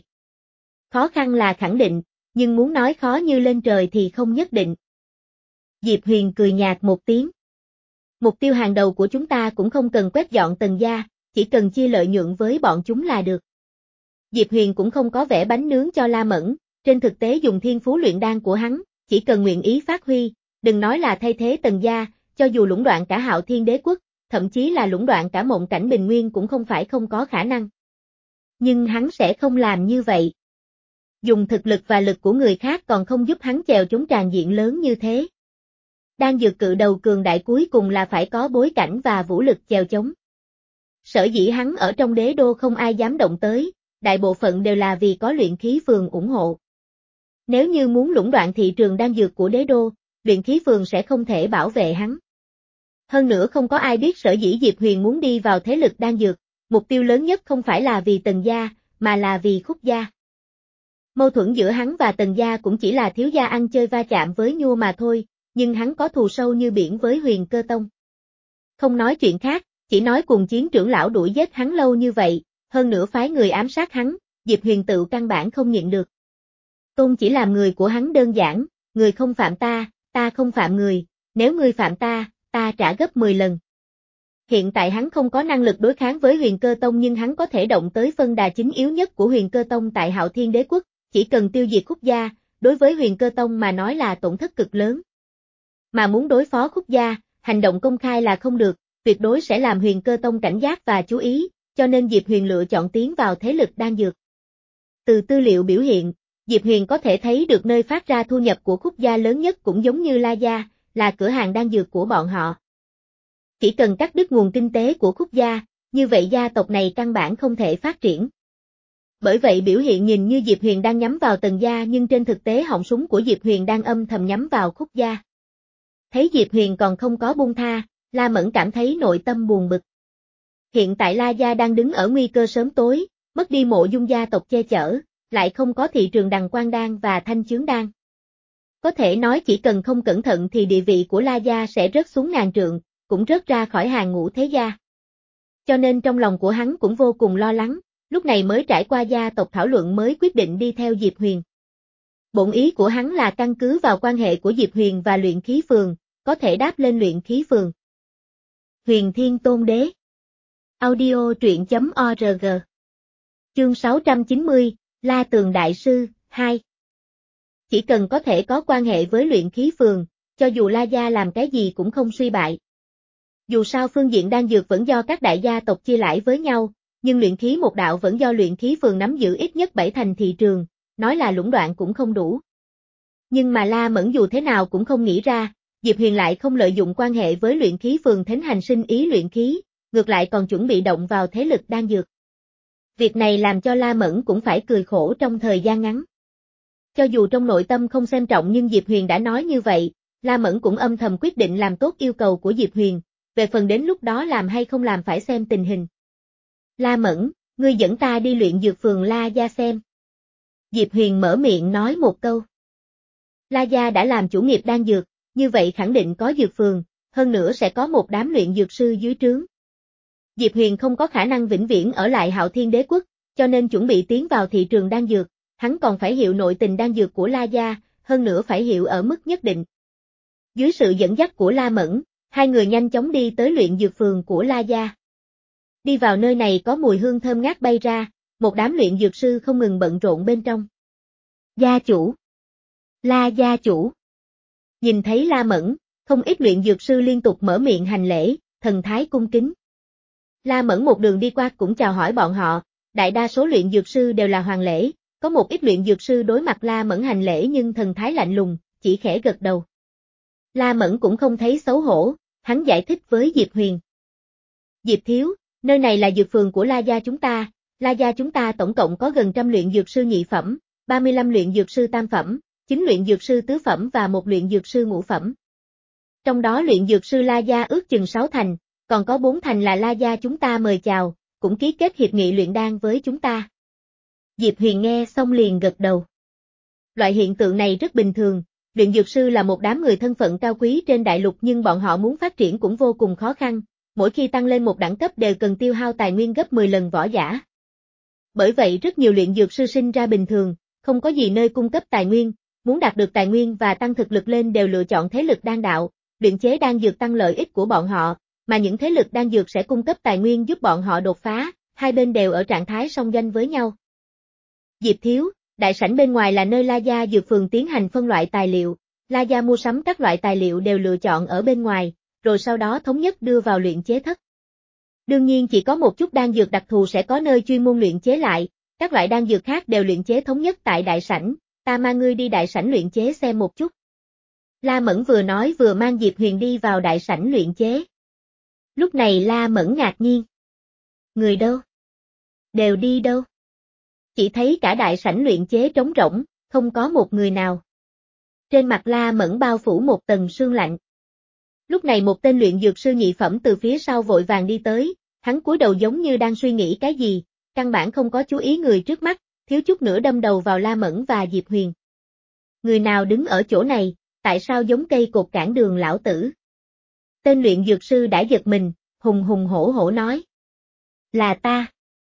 Speaker 1: Khó khăn là khẳng định, nhưng muốn nói khó như lên trời thì không nhất định. Diệp Huyền cười nhạt một tiếng. Mục tiêu hàng đầu của chúng ta cũng không cần quét dọn Tần gia, chỉ cần chia lợi nhuận với bọn chúng là được. Diệp Huyền cũng không có vẽ bánh nướng cho La Mẫn, trên thực tế dùng thiên phú luyện đan của hắn, chỉ cần nguyện ý phát huy, đừng nói là thay thế Tần gia, cho dù lũng đoạn cả Hạo Thiên Đế quốc, thậm chí là lũng đoạn cả Mộng Cảnh Bình Nguyên cũng không phải không có khả năng. Nhưng hắn sẽ không làm như vậy. Dùng thực lực và lực của người khác còn không giúp hắn chèo chống tràn diện lớn như thế. Đan dược cự đầu cường đại cuối cùng là phải có bối cảnh và vũ lực chèo chống. Sở dĩ hắn ở trong đế đô không ai dám động tới, đại bộ phận đều là vì có luyện khí phường ủng hộ. Nếu như muốn lũng đoạn thị trường đan dược của đế đô, luyện khí phường sẽ không thể bảo vệ hắn. Hơn nữa không có ai biết sở dĩ Diệp Huyền muốn đi vào thế lực đan dược, mục tiêu lớn nhất không phải là vì Tần gia, mà là vì Khúc gia. Mâu thuẫn giữa hắn và Tần gia cũng chỉ là thiếu gia ăn chơi va chạm với Nhua mà thôi, nhưng hắn có thù sâu như biển với Huyền Cơ Tông. Không nói chuyện khác, chỉ nói cùng chiến trưởng lão đuổi giết hắn lâu như vậy, hơn nữa phái người ám sát hắn, Diệp Huyền tự căn bản không nhịn được. Tôn chỉ làm người của hắn đơn giản, người không phạm ta, ta không phạm người, nếu ngươi phạm ta, ta trả gấp mười lần. Hiện tại hắn không có năng lực đối kháng với Huyền Cơ Tông nhưng hắn có thể động tới phân đà chính yếu nhất của Huyền Cơ Tông tại Hạo Thiên Đế quốc, chỉ cần tiêu diệt Khúc gia, đối với Huyền Cơ Tông mà nói là tổn thất cực lớn. Mà muốn đối phó Khúc gia, hành động công khai là không được, tuyệt đối sẽ làm Huyền Cơ Tông cảnh giác và chú ý, cho nên Diệp Huyền lựa chọn tiến vào thế lực đan dược. Từ tư liệu biểu hiện, Diệp Huyền có thể thấy được nơi phát ra thu nhập của Khúc gia lớn nhất cũng giống như La gia, là cửa hàng đan dược của bọn họ. Chỉ cần cắt đứt nguồn kinh tế của Khúc gia, như vậy gia tộc này căn bản không thể phát triển. Bởi vậy biểu hiện nhìn như Diệp Huyền đang nhắm vào Tần gia nhưng trên thực tế họng súng của Diệp Huyền đang âm thầm nhắm vào Khúc gia. Thấy Diệp Huyền còn không có buông tha, La Mẫn cảm thấy nội tâm buồn bực. Hiện tại La gia đang đứng ở nguy cơ sớm tối, mất đi Mộ Dung gia tộc che chở, lại không có thị trường đằng quan đan và thanh chướng đan. Có thể nói chỉ cần không cẩn thận thì địa vị của La gia sẽ rớt xuống ngàn trượng, cũng rớt ra khỏi hàng ngũ thế gia. Cho nên trong lòng của hắn cũng vô cùng lo lắng, lúc này mới trải qua gia tộc thảo luận mới quyết định đi theo Diệp Huyền. Bổn ý của hắn là căn cứ vào quan hệ của Diệp Huyền và luyện khí phường, có thể đáp lên luyện khí phường. Huyền Thiên Tôn Đế. Audio truyện chấm org. Chương sáu trăm chín mươi, La Tường Đại Sư, hai. Chỉ cần có thể có quan hệ với luyện khí phường, cho dù La gia làm cái gì cũng không suy bại. Dù sao phương diện đan dược vẫn do các đại gia tộc chia lãi với nhau, nhưng luyện khí một đạo vẫn do luyện khí phường nắm giữ ít nhất bảy thành thị trường, nói là lũng đoạn cũng không đủ. Nhưng mà La Mẫn dù thế nào cũng không nghĩ ra, Diệp Huyền lại không lợi dụng quan hệ với luyện khí phường thến hành sinh ý luyện khí, ngược lại còn chuẩn bị động vào thế lực đan dược. Việc này làm cho La Mẫn cũng phải cười khổ trong thời gian ngắn. Cho dù trong nội tâm không xem trọng nhưng Diệp Huyền đã nói như vậy, La Mẫn cũng âm thầm quyết định làm tốt yêu cầu của Diệp Huyền, về phần đến lúc đó làm hay không làm phải xem tình hình. La Mẫn, ngươi dẫn ta đi luyện dược phường La gia xem. Diệp Huyền mở miệng nói một câu. La gia đã làm chủ nghiệp đan dược, như vậy khẳng định có dược phường, hơn nữa sẽ có một đám luyện dược sư dưới trướng. Diệp Huyền không có khả năng vĩnh viễn ở lại Hạo Thiên Đế quốc, cho nên chuẩn bị tiến vào thị trường đan dược, hắn còn phải hiểu nội tình đan dược của La gia, hơn nữa phải hiểu ở mức nhất định. Dưới sự dẫn dắt của La Mẫn, hai người nhanh chóng đi tới luyện dược phường của La gia. Đi vào nơi này có mùi hương thơm ngát bay ra, một đám luyện dược sư không ngừng bận rộn bên trong. Gia chủ. La gia chủ. Nhìn thấy La Mẫn, không ít luyện dược sư liên tục mở miệng hành lễ, thần thái cung kính. La Mẫn một đường đi qua cũng chào hỏi bọn họ, đại đa số luyện dược sư đều là hoàng lễ, có một ít luyện dược sư đối mặt La Mẫn hành lễ nhưng thần thái lạnh lùng, chỉ khẽ gật đầu. La Mẫn cũng không thấy xấu hổ, hắn giải thích với Diệp Huyền. Diệp thiếu, nơi này là dược phường của La gia chúng ta, La gia chúng ta tổng cộng có gần trăm luyện dược sư nhị phẩm, ba mươi lăm luyện dược sư tam phẩm, chín luyện dược sư tứ phẩm và một luyện dược sư ngũ phẩm. Trong đó luyện dược sư La gia ước chừng sáu thành, còn có bốn thành là La gia chúng ta mời chào, cũng ký kết hiệp nghị luyện đan với chúng ta. Diệp Huyền nghe xong liền gật đầu. Loại hiện tượng này rất bình thường, luyện dược sư là một đám người thân phận cao quý trên đại lục nhưng bọn họ muốn phát triển cũng vô cùng khó khăn, mỗi khi tăng lên một đẳng cấp đều cần tiêu hao tài nguyên gấp mười lần võ giả. Bởi vậy rất nhiều luyện dược sư sinh ra bình thường, không có gì nơi cung cấp tài nguyên, muốn đạt được tài nguyên và tăng thực lực lên đều lựa chọn thế lực đan đạo, luyện chế đan dược tăng lợi ích của bọn họ, mà những thế lực đan dược sẽ cung cấp tài nguyên giúp bọn họ đột phá, hai bên đều ở trạng thái song doanh với nhau. Diệp Thiếu, đại sảnh bên ngoài là nơi La Gia Dược Phường tiến hành phân loại tài liệu, La Gia mua sắm các loại tài liệu đều lựa chọn ở bên ngoài, rồi sau đó thống nhất đưa vào luyện chế thất. Đương nhiên chỉ có một chút đan dược đặc thù sẽ có nơi chuyên môn luyện chế lại, các loại đan dược khác đều luyện chế thống nhất tại đại sảnh, ta mang ngươi đi đại sảnh luyện chế xem một chút. La Mẫn vừa nói vừa mang Diệp Huyền đi vào đại sảnh luyện chế. Lúc này La Mẫn ngạc nhiên. Người đâu? Đều đi đâu? Chỉ thấy cả đại sảnh luyện chế trống rỗng, không có một người nào. Trên mặt La Mẫn bao phủ một tầng sương lạnh. Lúc này một tên luyện dược sư nhị phẩm từ phía sau vội vàng đi tới, hắn cúi đầu giống như đang suy nghĩ cái gì, căn bản không có chú ý người trước mắt, thiếu chút nữa đâm đầu vào La Mẫn và Diệp Huyền. Người nào đứng ở chỗ này, tại sao giống cây cột cản đường lão tử? Tên luyện dược sư đã giật mình, hùng hùng hổ hổ nói. Là ta.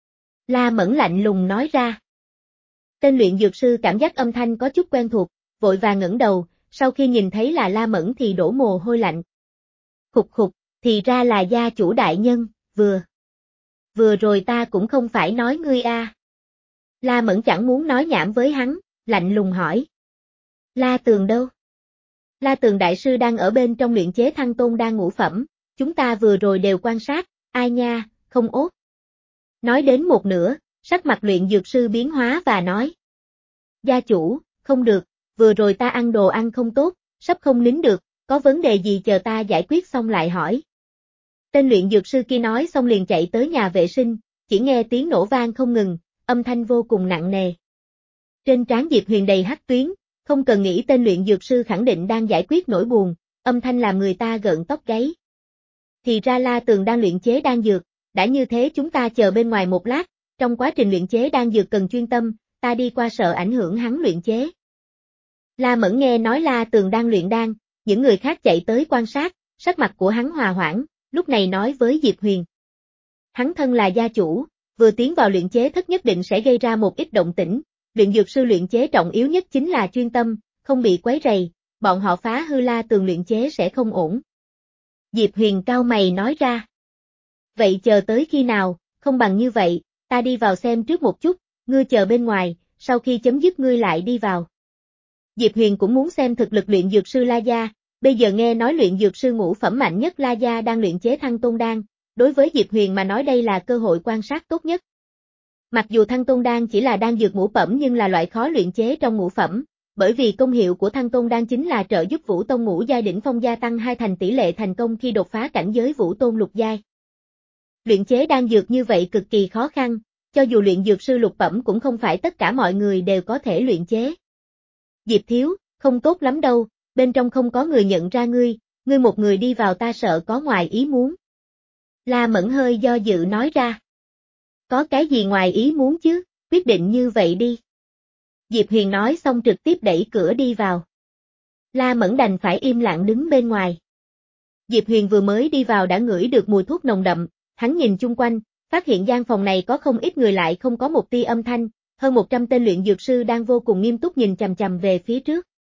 Speaker 1: La Mẫn lạnh lùng nói ra. Tên luyện dược sư cảm giác âm thanh có chút quen thuộc, vội vàng ngẩng đầu, sau khi nhìn thấy là La Mẫn thì đổ mồ hôi lạnh. Khục khục, thì ra là gia chủ đại nhân, vừa. Vừa rồi ta cũng không phải nói ngươi a. À. La Mẫn chẳng muốn nói nhảm với hắn, lạnh lùng hỏi. La Tường đâu? La Tường đại sư đang ở bên trong luyện chế Thăng Tôn đan ngũ phẩm, chúng ta vừa rồi đều quan sát, ai nha, không ốt. Nói đến một nửa, sắc mặt luyện dược sư biến hóa và nói. Gia chủ, không được, vừa rồi ta ăn đồ ăn không tốt, sắp không nín được, có vấn đề gì chờ ta giải quyết xong lại hỏi. Tên luyện dược sư kia nói xong liền chạy tới nhà vệ sinh, chỉ nghe tiếng nổ vang không ngừng, âm thanh vô cùng nặng nề. Trên trán Diệp Huyền đầy hắc tuyến, không cần nghĩ tên luyện dược sư khẳng định đang giải quyết nỗi buồn, âm thanh làm người ta gợn tóc gáy. Thì ra La Tường đang luyện chế đan dược, đã như thế chúng ta chờ bên ngoài một lát, trong quá trình luyện chế đan dược cần chuyên tâm, ta đi qua sợ ảnh hưởng hắn luyện chế. La Mẫn nghe nói La Tường đang luyện đan, những người khác chạy tới quan sát, sắc mặt của hắn hòa hoãn, lúc này nói với Diệp Huyền. Hắn thân là gia chủ, vừa tiến vào luyện chế thất nhất định sẽ gây ra một ít động tĩnh, luyện dược sư luyện chế trọng yếu nhất chính là chuyên tâm, không bị quấy rầy, bọn họ phá hư La Tường luyện chế sẽ không ổn. Diệp Huyền cau mày nói ra. Vậy chờ tới khi nào, không bằng như vậy, ta đi vào xem trước một chút, ngươi chờ bên ngoài, sau khi chấm dứt ngươi lại đi vào. Diệp Huyền cũng muốn xem thực lực luyện dược sư La Gia, bây giờ nghe nói luyện dược sư ngũ phẩm mạnh nhất La Gia đang luyện chế Thăng Tôn đan, đối với Diệp Huyền mà nói đây là cơ hội quan sát tốt nhất. Mặc dù Thăng Tôn đan chỉ là đan dược ngũ phẩm nhưng là loại khó luyện chế trong ngũ phẩm, bởi vì công hiệu của Thăng Tôn đan chính là trợ giúp Vũ Tông ngũ giai đỉnh phong gia tăng hai thành tỷ lệ thành công khi đột phá cảnh giới Vũ Tôn lục giai. Luyện chế đan dược như vậy cực kỳ khó khăn, cho dù luyện dược sư lục phẩm cũng không phải tất cả mọi người đều có thể luyện chế. Diệp Thiếu, không tốt lắm đâu, bên trong không có người nhận ra ngươi, ngươi một người đi vào ta sợ có ngoài ý muốn. La Mẫn hơi do dự nói ra. Có cái gì ngoài ý muốn chứ, quyết định như vậy đi. Diệp Huyền nói xong trực tiếp đẩy cửa đi vào. La Mẫn đành phải im lặng đứng bên ngoài. Diệp Huyền vừa mới đi vào đã ngửi được mùi thuốc nồng đậm, hắn nhìn chung quanh, phát hiện gian phòng này có không ít người lại không có một tia âm thanh, hơn một trăm tên luyện dược sư đang vô cùng nghiêm túc nhìn chằm chằm về phía trước.